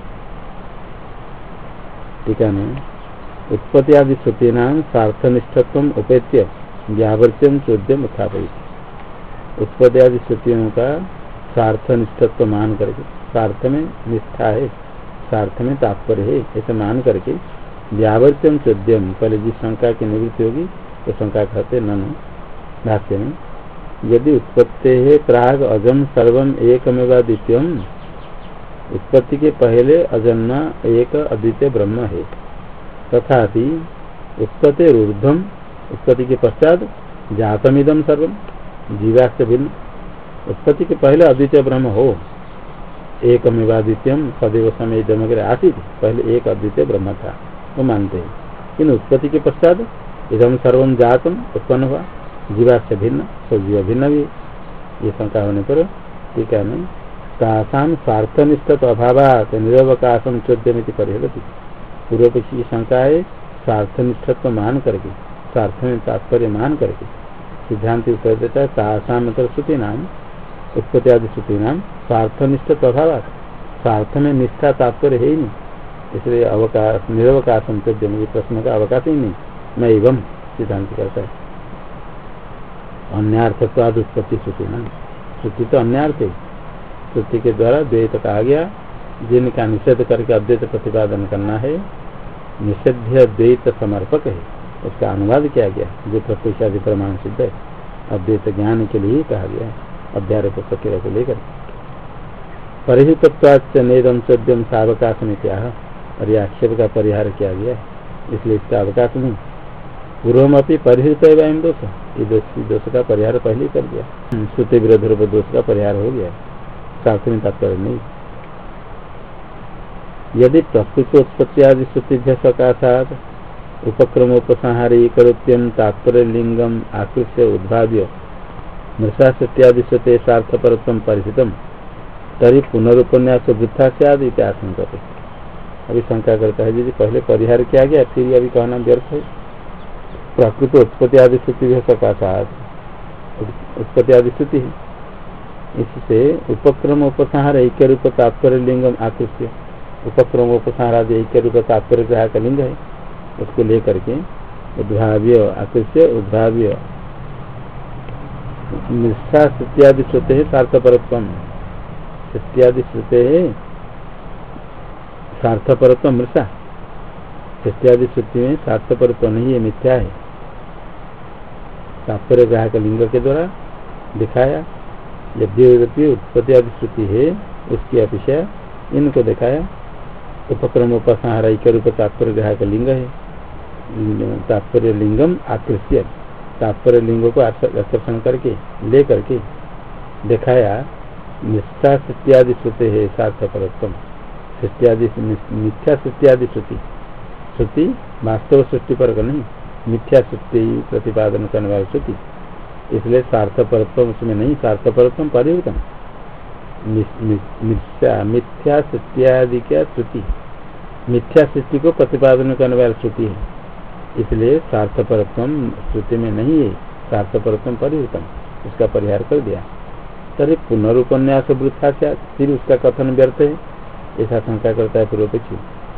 ठीक है ना। उत्पत्ति आदि श्रुति नाम सार्थनिष्ठत्व उपेत्य व्यावर्त्यम चोद्यम उत्थापयति। उत्पत्ति आदि श्रुतियों का सार्थनिष्ठत्व मान करके, सार्थ में निष्ठा है, सार्थ में तात्पर्य है, ऐसे मान करके व्यावर्त्यम चोद्यम, पहले जिस शंका की निवृत्ति होगी तो शंका कहते ननु भाष्य में, यदि उत्पत्ति है प्राग अजम सर्वम एकमेवा द्वितीयम, उत्पत्ति के पहले अजन्मा एक अद्वितीय ब्रह्म है, तथापि उत्पत्ति ऊर्ध्वम, उत्पत्ति के पश्चात जातमिदम सर्वम जीवा से भिन्न, उत्पत्ति के पहले अद्वितीय ब्रह्म हो, एकमेवा द्वितीयम सदैव समय दमग्र आसित, पहले एक अद्वितीय ब्रह्म था, वो मानते हैं। इन उत्पत्ति के पश्चात इदम सर्वम जातम उत्पन्न हुआ, जीवा से भिन्न, सजीव भिन्न भी, ये शंका होने पर टीका में तासाम स्वार्थनिष्ठ अभावात निरवकाशम चोद्यमिति परिहरति। पूर्व पक्षी की शंका है स्वार्थनिष्ठत्व मान करके, स्वार्थ में तात्पर्य मान करके सिद्धांत उत्तर देता है तासाम मतलब श्रुति नाम, उत्पत्ति आदि श्रुति नाम स्वार्थनिष्ठ अभावात, स्वार्थ में निष्ठा तात्पर्य है ही नहीं, इसलिए अवकाश निरवकाशम चोद्यमिति प्रश्न का अवकाश ही नहीं, मैं एवं सिद्धांत करता है। अन्यार्थत्वाद उत्पत्ति श्रुति नाम, श्रुति तो अन्यार्थ है, श्रुति के द्वारा द्वैत कहा गया, जिनका निषेध करके अद्वैत प्रतिपादन करना है, निषेध्य द्वैत समर्पक है, उसका अनुवाद किया गया, जो प्रत्यक्षादि प्रमाण सिद्ध है, अद्वैत ज्ञान के लिए कहा गया, अध्यारोप प्रक्रिया को लेकर। परिहितत्वाच्च नेदम चोद्यम सावकाश में क्या है, और यह आक्षेप का परिहार किया गया, इसलिए इसका अवकाश नहीं। पूर्वमपि परिहृत एवं दोष, ये दोष का परिहार पहले ही कर दिया, श्रुति विरोध रूप दोष का परिहार हो गया, शास्त्र में तात्पर्य नहीं। यदि प्रस्तुतोत्पत्ति आदि श्रुतिभ्य सकाशात उपक्रमोपसंहारी करोत्यम तात्पर्य लिंगम आकृष्य उद्भाव्य मृषा सत्यादि श्रुते सार्थपरत्वं परिहितम तरी पुनरुपन्यास वृथा स्याद् इति आशंकते। अभी शंका करता है यदि पहले परिहार किया गया फिर अभी कहना व्यर्थ है। प्रकृत उत्पत्ति आदि श्रुति भी सकाशात उत्पत्ति आदि श्रुति है। इससे उपक्रम उपसंहार ऐक्य रूप तात्पर्य लिंगम आकृष्य उपक्रम उपसंहार आदि ऐक्य रूप तात्पर्य ग्राहक लिंग है, उसको लेकर के उद्भाव्य आकृष्य उद्भाव्य निष्ठा इत्यादि श्रुते है सार्थपरत्व इत्यादि श्रुते है सार्थपरत्व मृषा इत्यादि श्रुति में सार्थपरत्व नहीं है, मिथ्या है। तात्पर्य ग्राहक लिंग के द्वारा दिखाया। यद्यपि उत्पत्ति आदि श्रुति है उसकी अपेक्षा इनको दिखाया। उपक्रम उपसंहार ऐक्य रूप तात्पर्य ग्राहक लिंग है, तात्पर्य लिंगम आकृष्य तात्पर्य लिंगों को आकर्षण करके ले करके दिखाया। निष्ठा इत्यादि श्रुति है सार्थपरत्व इत्यादि मिथ्या इत्यादि श्रुति श्रुति वास्तव सृष्टि पर नहीं मिथ्या सृष्टि प्रतिपादन करने वाली श्रुति, इसलिए सार्थपरत्व उसमें नहीं। सार्थपरत्व परिवर्तन मिथ्या सत्यादि क्या श्रुति मिथ्या सृष्टि को प्रतिपादन करने वाली श्रुति है, इसलिए सार्थपरत्व श्रुति में नहीं है। सार्थपरत्व परिवर्तन उसका परिहार कर दिया। तरी पुनरुपन्यास वृथा से फिर उसका कथन व्यर्थ है, ऐसा शंका करता है पूर्वपक्षी।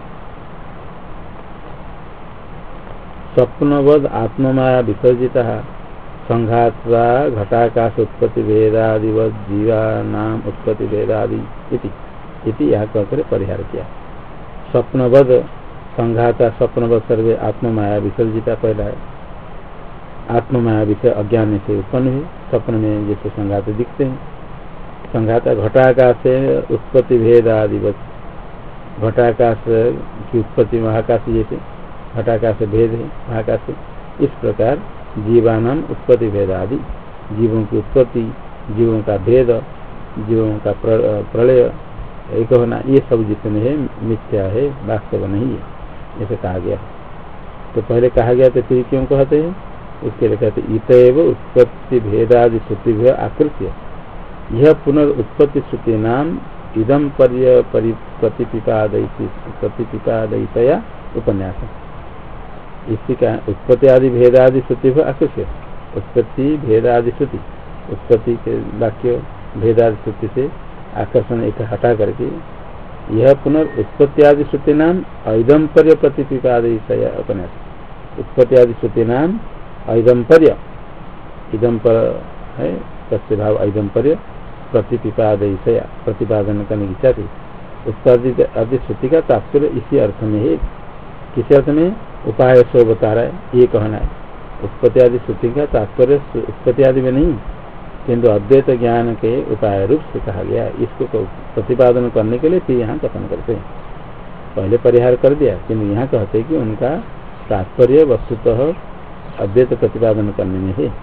स्वप्नवद आत्ममाया विसर्जिता संघात्वा घटाकाश उत्पत्ति भेदादिवद जीवानाम उत्पत्ति भेदादि इति यह कहकर परिहार किया। स्वप्नवद संघाता स्वप्नवद सर्वे आत्ममाया विसर्जिता पहला है। आत्ममाया विषय अज्ञान से उत्पन्न है, स्वप्न में जैसे संघात दिखते हैं। संघाता घटाकाश से उत्पत्ति भेदादिवद घटाकाश की उत्पत्ति महाकाश जैसे घटाकाश भेद है महाकाश से, इस प्रकार जीवानाम उत्पत्ति भेद आदि जीवों की उत्पत्ति जीवों का भेद जीवों का प्रलय एक होना ये सब जितने हैं मिथ्या है, वास्तव नहीं है, ऐसे कहा गया। तो पहले कहा गया तो फिर क्यों कहते हैं? उसके लिए कहते इतएव उत्पत्ति भेदादि श्रुति भी आकृत्य यह पुनरुत्पत्ति श्रुति नाम इदम प्रतिपिपादयितया उपन्यास। इसी का उत्पत्ति आदि भेदादि श्रुति भी आकृष्य उत्पत्ति भेदादि श्रुति उत्पत्ति के वाक्य भेदादि श्रुति से आकर्षण एक हटा करके यह पुनरुत्पत्ति आदि श्रुति नाम ऐदम्पर्य प्रतिपिपादयितया उपन्यास। उत्पत्ति आदि श्रुति नाम ऐदम्पर्य इदम्पर है तस्य भाव ऐदम्पर्य प्रतिपिपादयितया प्रतिपादन करने की इच्छा थी। उत्पत्ति आदि श्रुति का तात्पर्य इसी अर्थ में है। किसी अर्थ में उपाय सो बता रहा है ये कहना है। उत्पत्ति आदि श्रुति का तात्पर्य उत्पत्ति आदि में नहीं किंतु अद्वैत ज्ञान के उपाय रूप से कहा गया। इसको प्रतिपादन करने के लिए फिर यहाँ कथन करते हैं। पहले परिहार कर दिया किंतु यहाँ कहते हैं कि उनका तात्पर्य वस्तुतः अद्वैत प्रतिपादन करने में है।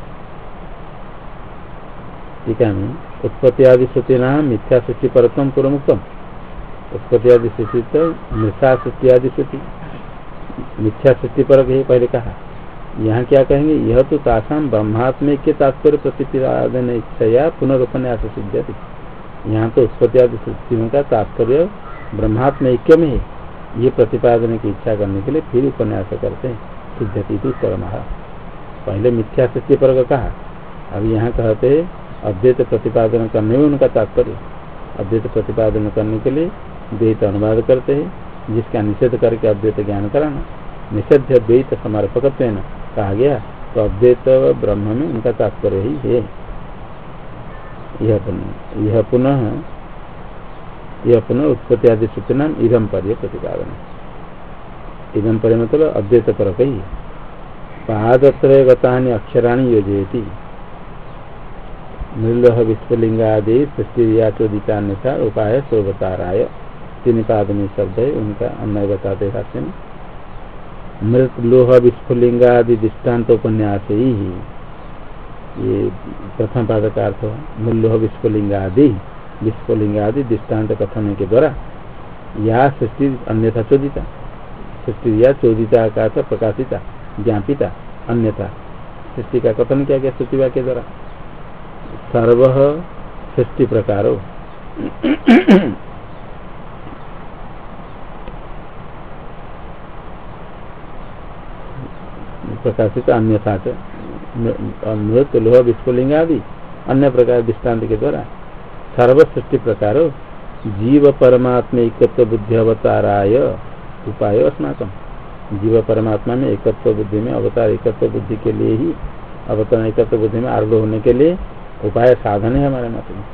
ठीक है। उत्पत्ति आदि श्रुति नाम मिथ्या सृष्टि परत्वम पूर्वमुक्तम। उत्पत्ति आदि श्रुति तो मिथ्या सृष्टि आदि श्रुति मिथ्या सृष्टि परक है पहले कहा। यहाँ क्या कहेंगे? यह तो तासाम ब्रह्मात्म के तात्पर्य प्रतिपादन इच्छया पुनरुपन्यास सिद्ध्यति। यहाँ तो उत्पत्ति आदि श्रुतियों का तात्पर्य ब्रह्मात्म ऐक्य में है, ये प्रतिपादन की इच्छा करने के लिए फिर उपन्यास करते हैं। सिद्ध्यति परमः पहले मिथ्या सृष्टि परक कहा, अब यहाँ कहते हैं अद्वैत प्रतिपादन करने में उनका तात्पर्य। अद्वैत प्रतिपादन करने के लिए द्वैत अनुवाद करते हैं, जिसका निषेध करके अद्वैत ज्ञान कराना। निषेध द्वैत समर्पकत्व कहा गया तो अद्वैत ब्रह्म में उनका तात्पर्य ही है। यह पुनः उत्पत्ति आदि श्रुति नाम इदम पर्य प्रतिपादन। इदम पर्य मतलब अद्वैत पर कही। पादत्रय गतानि अक्षराणि योजयति मृलोह विस्फुलिंगादि सृष्टियाचोदितान्यथा उपाय सोवताराय। 3 पाद में शब्द है, उनका अन्वय बताते भाष्य में। मृत लोह विस्फुलिंगादि दृष्टान्त उपन्यास ही ये प्रथम पाद का अर्थ है। मृलोह विस्फुलिंगादि दृष्टान्त कथन के द्वारा या सृष्टि अन्यथा चोदिता सृष्टि या चोदिता का अर्थ प्रकाशिता ज्ञापिता अन्यथा सृष्टि का कथन किया गया श्रुति वाक्य द्वारा। सर्व सृष्टि प्रकारो प्रकाशित अन्यथा मृत लोह विस्फुलिंग आदि अन्य प्रकार दृष्टान्त के द्वारा सर्वसृष्टि प्रकार जीव परमात्मा एकत्व बुद्धि अवताराय उपाय अस्माकम। जीव परमात्मा में एकत्व बुद्धि में अवतार एकत्व बुद्धि के लिए ही अवतरण एकत्व बुद्धि में आरूढ़ होने के लिए उपाय साधन है हमारे मत में।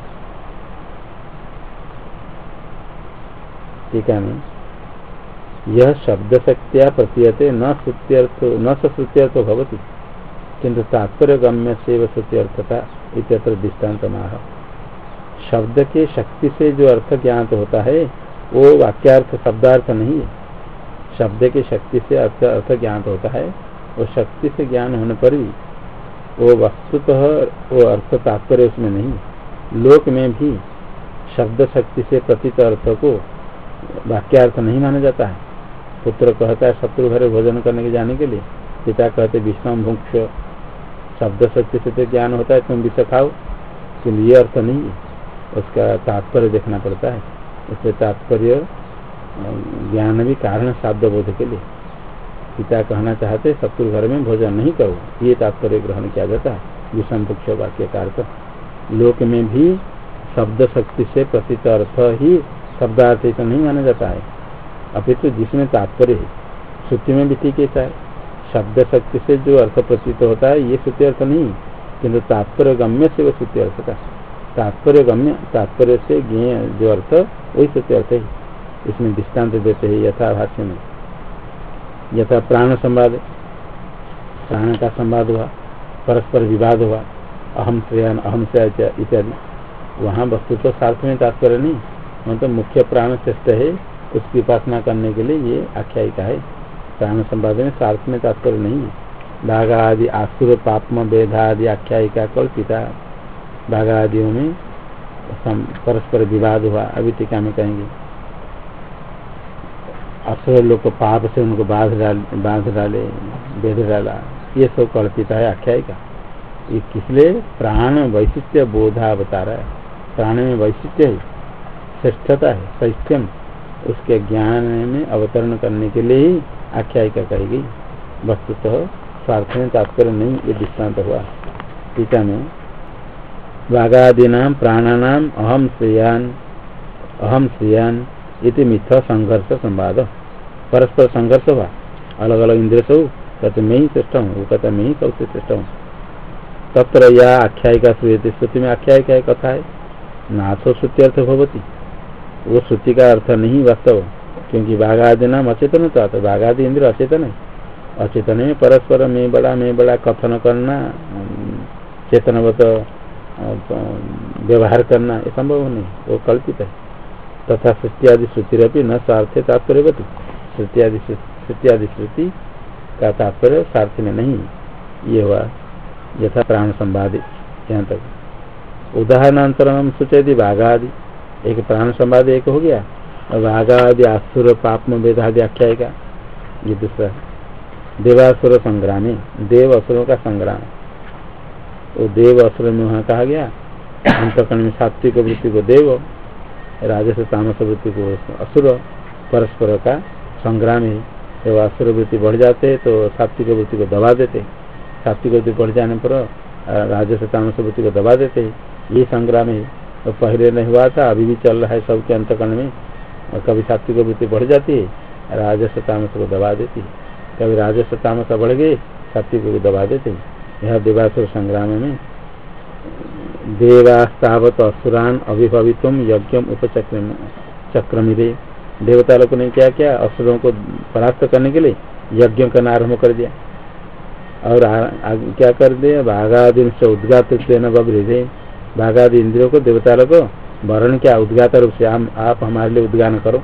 ठीक है नहीं, यह शब्द शक्तिया प्रतीयते न श्रुत्यर्थ भवति किंतु तात्पर्य गम्य से श्रुत्यर्थता इत्यत्र दृष्टान्त माह। शब्द के शक्ति से जो अर्थ ज्ञात होता है वो वाक्यार्थ शब्दार्थ नहीं है। शब्द की शक्ति से अर्थ ज्ञात होता है, वो शक्ति से ज्ञान होने पर भी वो वस्तुतः वो अर्थ तात्पर्य उसमें नहीं। लोक में भी शब्द शक्ति से प्रतीत अर्थ को वाक्यार्थ नहीं माना जाता है। पुत्र कहता है शत्रु घर भोजन करने के जाने के लिए, पिता कहते विषम भुक्ष, शब्द शक्ति से तो ज्ञान होता है तुम विष खाओ, किंतु ये अर्थ नहीं है, उसका तात्पर्य देखना पड़ता है। उससे तात्पर्य ज्ञान भी कारण शाब्द बोध के लिए। पिता कहना चाहते शत्रु घर में भोजन नहीं करो, ये तात्पर्य ग्रहण किया जाता है विषम भुक्ष वाक्य का अर्थ। लोक में भी शब्द शक्ति से प्रतीत अर्थ ही शब्दार्थ ऐसा नहीं माना जाता है, अपितु जिसमें तात्पर्य है। श्रुति में भी ठीक ऐसा है, शब्द शक्ति से जो अर्थ प्रतीत होता है ये श्रुति अर्थ नहीं, किंतु तात्पर्य गम्य से वो श्रुति अर्थ का। तात्पर्य गम्य तात्पर्य से ज्ञेय जो अर्थ वही श्रुति अर्थ है। इसमें दृष्टान्त देते हैं यथा भाष्य में, यथा प्राण संवाद, प्राण का संवाद हुआ, परस्पर विवाद हुआ, अहम श्रेयान अहम श्रेय इत्यादि। वहाँ वस्तु तो स्वार्थ में तात्पर्य नहीं, वहाँ तो मुख्य प्राण श्रेष्ठ है, उसकी उपासना करने के लिए ये आख्यायिका है। प्राण संवाद में स्वार्थ में तात्पर्य नहीं है। भागा आदि आसुर पापम वेदा आदि आख्यायिका कल्पिता। भागा आदियों में परस्पर विवाद हुआ, अभी टीका में कहेंगे। असुर लोग को पाप से उनको बांध डाले बेध डाला, ये सब कल्पिता है आख्यायिका। ये किसलिए? प्राण वैशिष्ट्य बोधा बता रहा है। प्राण में वैशिष्ट्य है, श्रेष्ठता है, शैष्ठ्यम, उसके ज्ञान में अवतरण करने के लिए ही आख्यायिका कही गई। वस्तुतः स्वार्थ में तात्पर्य नहीं, ये दृष्टान्त हुआ। टीका में वागादीनां प्राणानाम अहम श्रेयान इति मिथ्या संघर्ष संवाद। परस्पर संघर्ष हुआ, अलग अलग इंद्रिय सब कहते मैं ही श्रेष्ठ हूँ, वो कहता मैं ही सबसे श्रेष्ठ हूँ। तत्र या आख्यायिका श्रूयते, श्रुति में आख्यायिका है, कथा है। नाथो श्रुत्यर्थ भवति, वो श्रुति का अर्थ नहीं वास्तव, क्योंकि बाघादि नाम अचेतन तो आता, बाघादि इंद्रिय अचेतन है। अचेतन में परस्पर मैं बड़ा कथन करना, चेतनवत व्यवहार करना ये संभव नहीं, वो कल्पित है। तथा श्रुत्यादि श्रुतिरपि न स्वार्थे तात्पर्यवती, श्रुत्यादि श्रुति का तात्पर्य स्वार्थ में नहीं। ये हुआ यथा प्राण संवाद। यहाँ तक उदाहरणांतर हम सूचयति बाघादि, एक प्राण संवाद एक हो गया, और बाघादि आसुर पापम वेदादि आख्यायिका ये दूसरा। देवासुर संग्राम, देव असुरों का संग्राम, वो देव असुर में वहाँ कहा गया। अंतकरण में सात्विक वृत्ति को देव, राजस तामस वृत्ति को असुर, परस्पर का संग्राम है। तो असुर वृत्ति बढ़ जाते तो सात्विक वृत्ति को दबा देते, सात्विक वृत्ति बढ़ जाने पर राजस तामस वृत्ति को दबा देते, ये संग्राम है। तो पहले नहीं हुआ था, अभी भी चल रहा है सबके अंतकरण में। और कभी सात्विक वृत्ति बढ़ जाती है, राजस तामस को दबा देती है, कभी राजस तामस बढ़ गए, सात्विक को दबा देते हैं। यह देवासुर संग्राम में देवास्तावत असुरान अभिभवितुम यज्ञ उपचक्रमिरे, देवता लोगों ने क्या किया, असुरों को परास्त करने के लिए यज्ञ करना आरम्भ कर दिया। और क्या कर दिया, बाघादि से उद्गात बभ्रे, बाघादि इंद्रियों को देवता लोग वर्ण क्या उद्गात रूप से आप हमारे लिए उद्गान करो।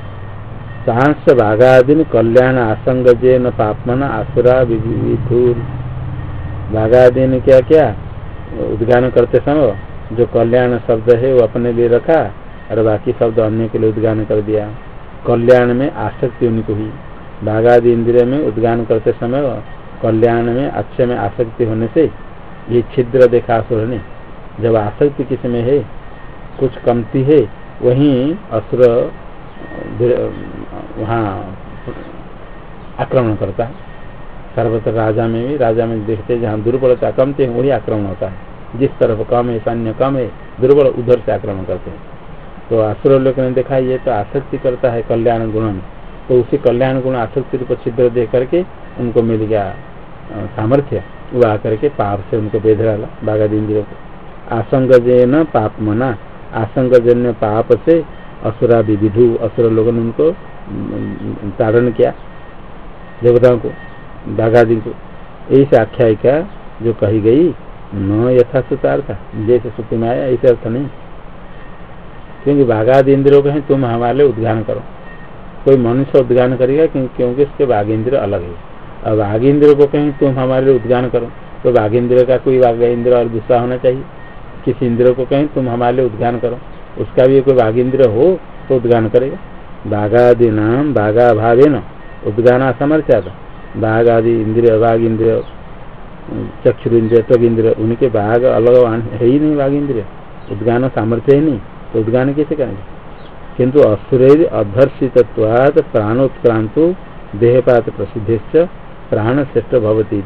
सांस बाघादि कल्याण आसंगजे न पापमना आसुरा विधुर, बाघादि ने क्या क्या उद्गान करते समय जो कल्याण शब्द है वो अपने लिए रखा और बाकी शब्द अन्य के लिए उद्गान कर दिया। कल्याण में आसक्ति उनको हुई, बाघादि इंद्रिय में उद्गान करते समय कल्याण में अच्छे में आसक्ति होने से ये छिद्र देखा असुर ने। जब आसक्ति किसी में है, कुछ कमती है, वहीं असुर वहाँ आक्रमण करता है। सर्वत्र राजा में भी, राजा में देखते हैं जहाँ दुर्बलता कम थे वही आक्रमण होता है, जिस तरफ कम है सैन्य कम है दुर्बल उधर से आक्रमण करते हैं। तो असुर लोग ने देखा ये तो आसक्ति करता है कल्याण गुण में, तो उसी कल्याण गुण आसक्ति रूप छिद्र दे करके उनको मिल गया सामर्थ्य, वो आकर के पाप से उनको बेध डाला बाघादींद्रियों को। आसंगजन पाप मना, आसंगजन्य पाप से असुरा विविधु, असुर लोगों ने उनको ताड़न किया देवताओं को बाघादि को। ऐसी आख्यायिका जो कही गई न यथार्थार्थ जैसे श्रुति में आया ऐसे अर्थ नहीं, क्योंकि बाघादि इंद्रियों कहें तुम हमारे उद्गान करो, कोई मनुष्य उद्गान करेगा क्योंकि उसके बाघ इंद्र अलग है। अब बाघ इंद्र को कहें तुम हमारे उद्गान करो तो बाघ इंद्र का कोई बाघ इंद्र और दूसरा होना चाहिए। किसी इंद्र को कहें तुम हमारे उद्गान करो, उसका भी कोई बाघ इंद्र हो तो उद्गान करेगा। बाघादि नाम बाघा भावे न उद्गान असमर्थ्या, बाघ आदि इंद्रिय बाघ इंद्रिय चक्षुर इंद्रिय त्वग इंद्रिय उनके बाघ अलग है ही नहीं, बाघ इंद्रिय उद्गान सामर्थ्य ही नहीं, तो उद्गान कैसे करेंगे। किंतु असुर अधर्षित्वात् प्राणोत्क्रांतो देहपात प्रसिद्ध प्राण श्रेष्ठ भवती।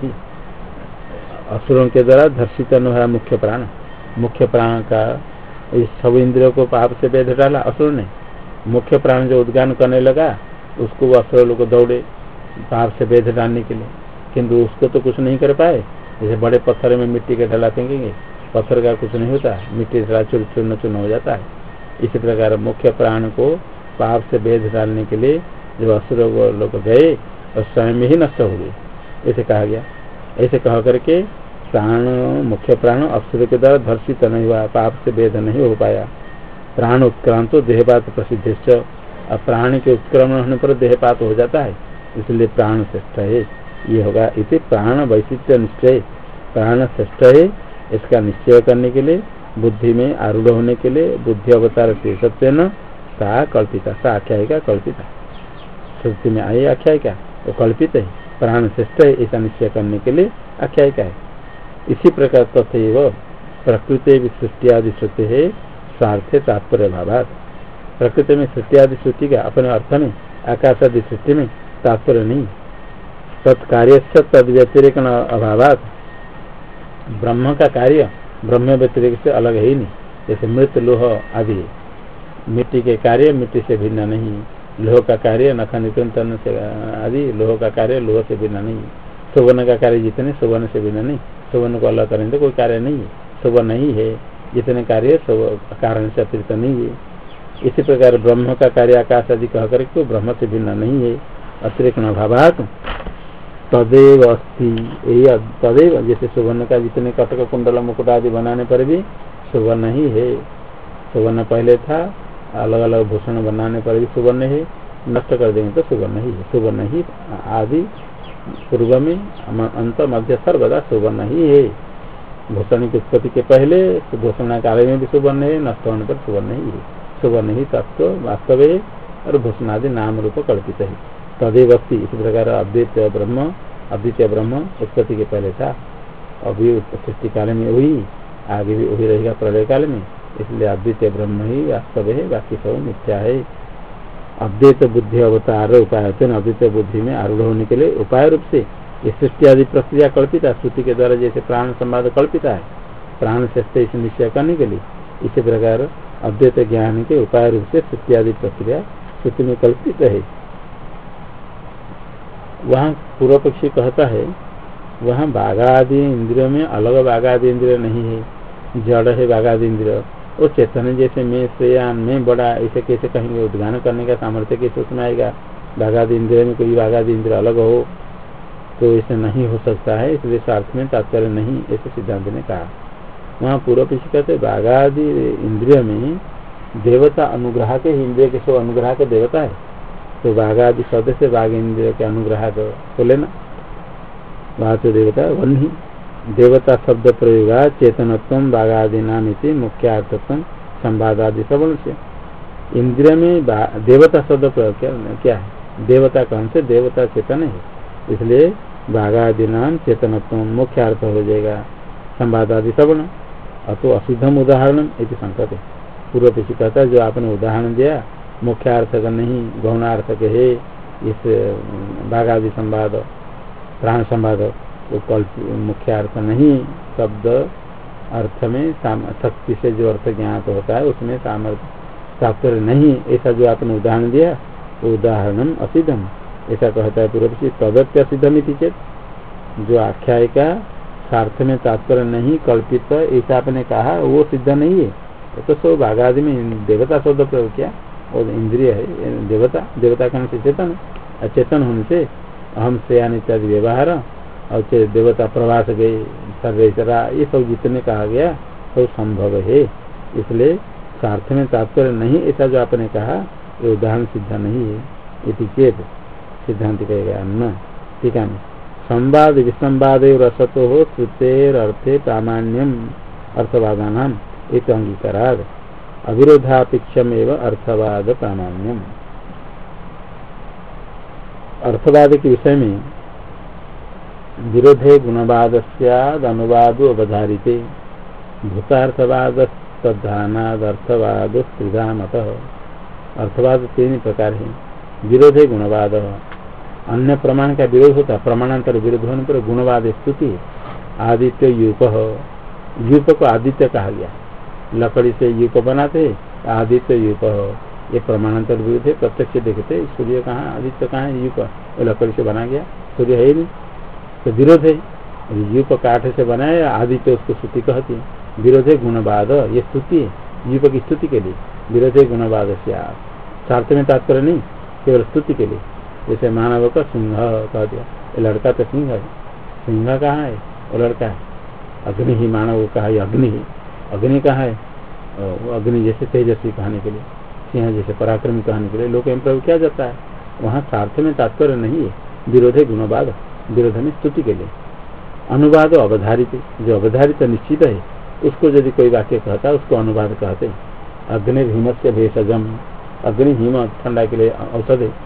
असुरों के द्वारा धर्षित न हुआ मुख्य प्राण, मुख्य प्राण का इस सब इंद्रियों को पाप से बेध डाला असुर ने। मुख्य प्राण जो उद्गान करने लगा उसको वो असुर लोग दौड़े पाप से बेध डालने के लिए, किंतु उसको तो कुछ नहीं कर पाए। जैसे बड़े पत्थर में मिट्टी के डला फेंकेंगे, पत्थर का कुछ नहीं होता, मिट्टी से चूर्ण चूर्ण हो जाता है। इसी प्रकार मुख्य प्राण को पाप से बेध डालने के लिए जो असुर लोग गए और स्वयं ही नष्ट हो गए, ऐसे कहा गया। ऐसे कह करके प्राण मुख्य प्राण असुर के द्वारा धर्षित नहीं हुआ, पाप से बेध नहीं हो पाया। प्राण उत्क्रांतो देहपात प्रसिद्ध, अब प्राण के उत्क्रमण होने पर देहपात हो जाता है, इसलिए प्राण श्रेष्ठ है। ये होगा इति प्राण वैशिष्ट्य निश्चय, प्राण श्रेष्ठ है इसका निश्चय करने के लिए बुद्धि में आरूढ़ होने के लिए बुद्धि अवतार सत्य न सा कल्पिता, सा आख्यायिका कल्पिता। श्रुति में आई आख्यायिका वो कल्पित है, प्राण श्रेष्ठ है ऐसा निश्चय करने के लिए आख्यायिका है। इसी प्रकार तथैव प्रकृति सृष्टि आदि श्रुति है स्वार्थे तात्पर्य भावात। प्रकृति में सृष्टि आदि श्रुति का अपने अर्थ में आकाश आदि सृष्टि में तात्पर्य नहीं, तत्कार्य तद व्यतिरेक अभावात। ब्रह्म का कार्य ब्रह्म व्यतिरेक से अलग है ही नहीं। जैसे मृत लोह आदि, मिट्टी के कार्य मिट्टी से भिन्न नहीं, लोह का कार्य नख नितन से आदि लोह का कार्य लोह से भिन्न नहीं, सुवर्ण का कार्य जितने सुवर्ण से भिन्न नहीं। सुवर्ण को अलग करेंगे तो कोई कार्य नहीं है, सुवर्ण ही है, जितने कार्य कारण से अतिरिक्त नहीं है। इसी प्रकार ब्रह्म का कार्य आकाश आदि कह कर तो ब्रह्म से भिन्न नहीं है, अतिरिक्त अभावात तदेव अस्ति। तदेव जैसे सुवर्ण का जितने कटक कुंडल मुकुट आदि बनाने पर भी सुवर्ण ही है, सुवर्ण पहले था, अलग अलग भूषण बनाने पर भी सुवर्ण है, नष्ट कर देंगे तो सुवर्ण ही है। सुवर्ण ही आदि पूर्व में अंत मध्य सर्वदा सुवर्ण ही है। भूषण की उत्पत्ति के पहले भूषण काल में भी सुवर्ण है, नष्ट होने पर सुवर्ण ही है। सुवर्ण ही तत्व वास्तव है और भूषण आदि नाम रूप कल्पित है। तदेव अस्ति। इसी प्रकार अद्वितीय ब्रह्म उत्पत्ति के पहले था, अभी सृष्टि काल में हुई, आगे भी वही रहेगा प्रलय काल में, इसलिए अद्वितीय ब्रह्म ही वास्तव है, बाकी सब मिथ्या है। अद्वैत बुद्धि अवतार उपाय, अद्वैत बुद्धि में आरूढ़ होने के लिए उपाय रूप से ये सृष्टि आदि प्रक्रिया कल्पिता, श्रुति के द्वारा जैसे प्राण संवाद कल्पिता है, प्राण से इसे निश्चय करने के लिए, इसी प्रकार अद्वैत ज्ञान के उपाय रूप से सृष्टि आदि प्रक्रिया श्रुति में कल्पित है। वहाँ पूर्व पक्षी कहता है वहाँ बाघादि इंद्रियों में अलग बाघादि इंद्रिय नहीं है, जड़ है बाघादि इंद्रिय, वो चेतन जैसे मैं श्रेयान मैं बड़ा ऐसे कैसे कहेंगे, उद्गान करने का सामर्थ्य कैसे उसमें आएगा। बाघादि इंद्रिय में कोई बाघादि इंद्रिय अलग हो तो ऐसे नहीं हो सकता है, इसलिए स्वार्थ में तात्पर्य नहीं, ऐसे सिद्धांत ने कहा। वहाँ पूर्व पक्षी कहते बाघादि इंद्रिय में देवता अनुग्रह के, इंद्रिय के सो अनुग्रह के देवता है, तो बाघादि शब्द से बाघ इंद्रिय के अनुग्रह को लेना, बाघ देवता वन्ही देवता शब्द प्रयोगा चेतनत्व बाघादि नाम मुख्यार्थत्व संवादादि सबल से। इंद्रिय में देवता शब्द प्रयोग क्या है, देवता कौन से, देवता चेतन है, इसलिए बाघादि नाम चेतनत्व मुख्य अर्थ हो जाएगा, संवादादि सबल। अतो असिद्धम उदाहरण इति संकट है। पूर्व पक्षी कहता है जो आपने उदाहरण दिया मुख्यार्थक नहीं गौणार्थक है, इस बाघादि संवाद प्राण संवाद वो मुख्य अर्थ नहीं, शब्द अर्थ में शक्ति से जो अर्थ ज्ञात होता है उसमें सामर्थ्य तात्पर्य नहीं, ऐसा जो आपने उदाहरण दिया उदाहरणम असिद्धम, ऐसा कहता है पूर्व तदप्य असिद्धम चेत, जो आख्याय का सार्थ में तात्पर्य नहीं कल्पित ऐसा आपने कहा वो सिद्ध नहीं है। तो सब बाघादि में देवता शब्द प्रयोग किया और इंद्रिय है देवता, देवता कहने से चेतन, अचेतन होने से अहम से यानी इत्यादि व्यवहार और देवता प्रवास गए सर्वेचरा ये सब जितने कहा गया सब संभव है, इसलिए सार्थ में तात्पर्य नहीं ऐसा जो आपने कहा ये उदाहरण सिद्ध नहीं है। इति चेत सिद्धांत कहेगा न, ठीक है। संवाद विसंवाद रसतो हो श्रुतेर अर्थे प्रामाण्यम अर्थवादानाम एक अंगीकाराद अविरोधापेक्षम एवं अर्थवाद प्रामाण्यम। अर्थवाद के विषय में विरोधे गुणवाद अनुवादो अवधारिते भूतार्थवाद तद्धानाद अर्थवाद त्रिधा मतः। अर्थवाद तीन प्रकार है। विरोधे गुणवाद, अन्य प्रमाण का विरोध होता है, प्रमाणांतर विरोध होने पर गुणवाद स्तुति। आदित्य यूप, यूप को आदित्य कहा गया, लकड़ी से यूप बनाते आदित्य यूप, ये प्रमाणांतर विरोध है। प्रत्यक्ष देखते सूर्य कहाँ आदित्य कहाँ है, यूप वो लकड़ी से बना गया, सूर्य है ही नहीं, तो विरोध है। यूप काठ से बनाया आदित्य उसको स्तुति कहती है, विरोध है गुणवाद, ये स्तुति है यूप की स्तुति के लिए। विरोध है गुणवाद से सार्थ में तात्पर्य नहीं केवल स्तुति के लिए। जैसे मानव का सिंह कह दिया, ये लड़का तो सिंह है, सिंह कहाँ है वो लड़का है, अग्नि ही मानव कहा अग्नि ही, अग्नि कहाँ है वो अग्नि जैसे तेजस्वी कहने के लिए, सिंह जैसे पराक्रमी कहने के लिए लोक में प्रयोग किया जाता है, वहाँ सार्थ में तात्पर्य नहीं है। विरोध है गुणवाद, विरोध में स्तुति के लिए। अनुवाद अवधारित, जो अवधारित निश्चित है उसको यदि कोई वाक्य कहता है उसको अनुवाद कहते हैं। अग्नि हिम से भेषजम, अग्नि हिम ठंडा के लिए औषध है,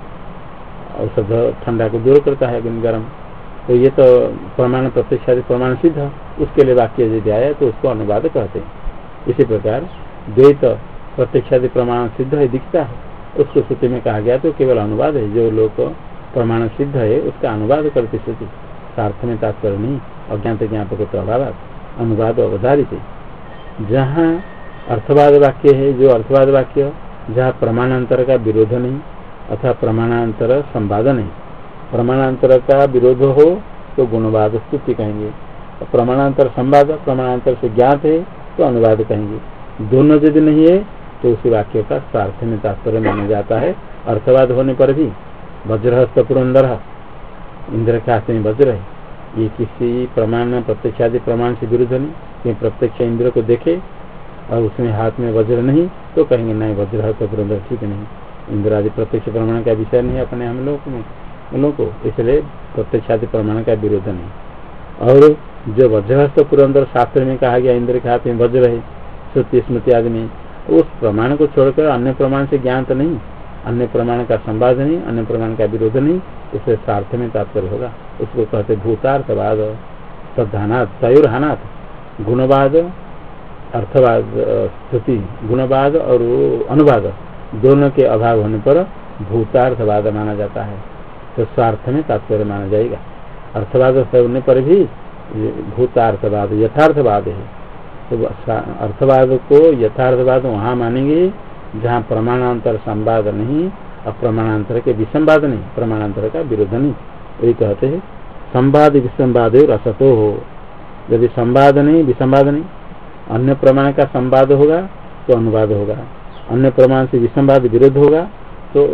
औषध ठंडा को दूर करता है अग्नि गर्म, तो ये तो प्रमाण प्रत्यक्षादि प्रमाण सिद्ध, उसके लिए वाक्य यदि आया तो उसको अनुवाद कहते हैं। इसी प्रकार द्वैत प्रत्यक्षादि प्रमाण सिद्ध है दिखता है, उसको श्रुति में कहा गया तो केवल अनुवाद है। जो लोग प्रमाण सिद्ध है उसका अनुवाद करती श्रुति, सार्थ में तात्पर्य नहीं, अज्ञात ज्ञापक तो अभाव, अनुवाद अवधारित है। जहाँ अर्थवाद वाक्य है, जो अर्थवाद वाक्य जहाँ प्रमाणांतर का विरोध नहीं अथवा प्रमाणांतर संवाद नहीं, प्रमाणांतर का विरोध हो तो गुणवाद स्तुति कहेंगे, प्रमाणांतर संवाद प्रमाणांतर से ज्ञात है तो अनुवाद कहेंगे। दोनों यदि नहीं है तो उसी वाक्य का सार्थ में तात्पर्य माना जाता है। अर्थवाद होने पर भी वज्रहस्त पुरंदर, इंद्र के हाथ में वज्र है, ये किसी प्रमाण प्रत्यक्षादि प्रमाण से विरुद्ध नहीं, कि प्रत्यक्ष इंद्र को देखे और उसमें हाथ में वज्र नहीं तो कहेंगे नहीं वज्रहस्त पुरंदर ठीक नहीं, इंद्र आदि प्रत्यक्ष प्रमाण का विषय नहीं अपने हम लोग में उन लोग को, इसलिए प्रत्यक्षादि प्रमाण का विरोध नहीं। और जो वज्रहस्त पुरंदर शास्त्र में कहा गया इंद्र के हाथ में वज्र है श्रुति स्मृति आदि में, उस प्रमाण को छोड़कर अन्य प्रमाण से ज्ञात नहीं, अन्य प्रमाण का संवाद नहीं, अन्य प्रमाण का विरोध नहीं, इससे सार्थ में तात्पर्य होगा। उसको कहते भूतार्थवाद तद्धानात् तयोर्हानात्, गुणवाद अर्थवाद स्तुति गुणवाद और अनुवाद दोनों के अभाव होने पर भूतार्थवाद माना जाता है, तो स्वार्थ में तात्पर्य माना जाएगा। अर्थवाद होने पर भी भूतार्थवाद यथार्थवाद है, तो अर्थवाद को यथार्थवाद वहाँ मानेंगे जहाँ प्रमाणांतर संवाद नहीं और प्रमाणांतर के विसंवाद नहीं, प्रमाणांतर का विरोध नहीं। वही कहते हैं संवाद विसंवाद रसतो हो, यदि संवाद नहीं विसंवाद नहीं, अन्य प्रमाण का संवाद होगा तो अनुवाद होगा, अन्य प्रमाण से विसंवाद विरोध होगा तो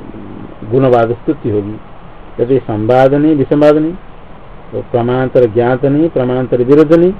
गुणवाद स्तुति होगी। यदि संवाद नहीं विसंवाद नहीं तो प्रमाणांतर ज्ञात नहीं प्रमाणांतर विरोध नहीं,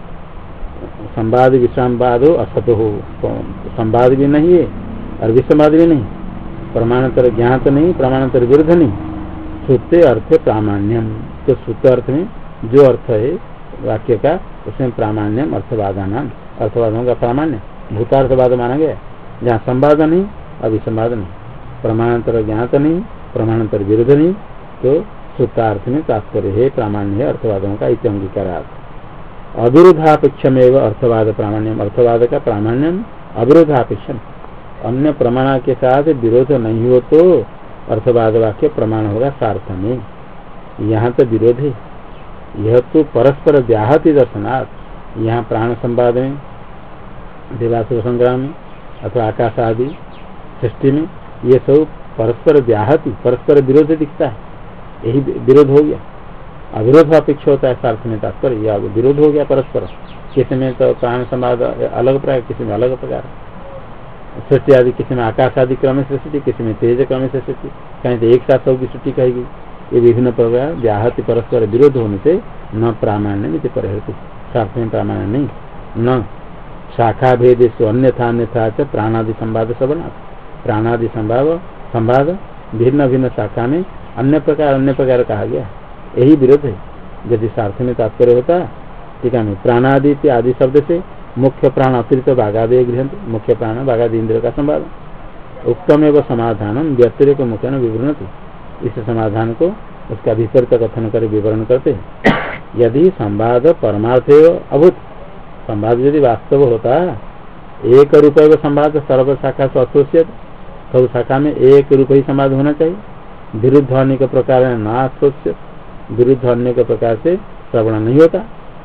संवाद विसंवाद हो असत हो, संवाद भी नहीं है और विसंवाद भी नहीं, प्रमाणांतर ज्ञात नहीं प्रमाणांतर विरुद्ध नहीं, श्रुते अर्थ प्रामाण्यम, तो श्रुत अर्थ में जो अर्थ है वाक्य का उसमें प्रामाण्यम अर्थवादान, अर्थवादों का प्रामाण्य भूतार्थवाद माना गया, जहाँ संवाद नहीं और विसंवाद नहीं, प्रमाणांतर ज्ञात नहीं प्रमाणांतर विरुद्ध नहीं, तो श्रुतार्थ में तात्पर्य है प्रामाण्य है अर्थवादों का इति अंगीकारात्। अविरोधापेक्षम एवं अर्थवाद प्रामाण्यम, अर्थवाद का प्रामाण्यम अविरोधापेक्षम, अन्य प्रमाण के साथ विरोध नहीं हो तो अर्थवाद वाक्य प्रमाण होगा सार्थ में। यहाँ तो विरोध है, यह तो परस्पर व्याहति दर्शनार्थ, यहाँ प्राण संवाद में, देवासुर संग्राम में अथवा आकाश आदि सृष्टि में ये सब परस्पर व्याहति, परस्पर विरोध दिखता है, यही विरोध हो गया। अविरोध अपेक्षा होता है सार्थ में तात्पर्य, यह विरोध हो गया परस्पर। किसी में तो प्राण संवाद अलग प्रकार, किसी में अलग प्रकार सृष्टि आदि, किसी में आकाश आदि क्रम से सृष्टि, किसी में तेज क्रम से सृष्टि, कहीं तो एक साथ सबकी सृष्टि कहेगी। ये विभिन्न प्रकार व्याहति परस्पर विरोध होने से न प्रामाण्य में परिहृति, सार्थ में प्रामाण्य नहीं। न शाखा भेद अन्यथा अन्यथा च प्राणादि संवाद सबना, प्राणादि संवाद भिन्न भिन्न शाखा में अन्य प्रकार कहा गया, यही विरोध है। यदि सार्थ में तात्पर्य होता, ठीक है, प्राणादि आदि शब्द से मुख्य प्राण अतिरिक्त बाघादय गृहंत, मुख्य प्राण बाघादि इंद्र का संवाद। उत्तम एवं समाधान व्यतिरिक मुख्य न विवरणति, इस समाधान को उसका विपरीत कथन कर विवरण करते हैं। यदि संवाद परमार्थ अभूत, संवाद यदि वास्तव होता, एक रूप संवाद सर्व शाखा से असोचित, सब शाखा में एक रूप ही संवाद होना चाहिए। विरुद्ध अनेक प्रकार न असोचित, विरुद्ध अनेक प्रकार से श्रवण नहीं होता।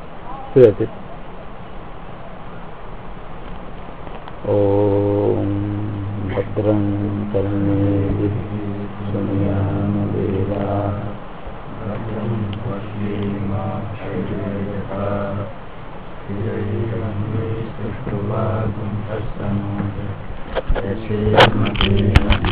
ओम भद्रं कर्णे शृणुयाम देवा, भद्रं पश्येमाक्षयेयथा, स्थिरैरङ्गैस्तुष्टुवागुं तस्सन् यशेमतेन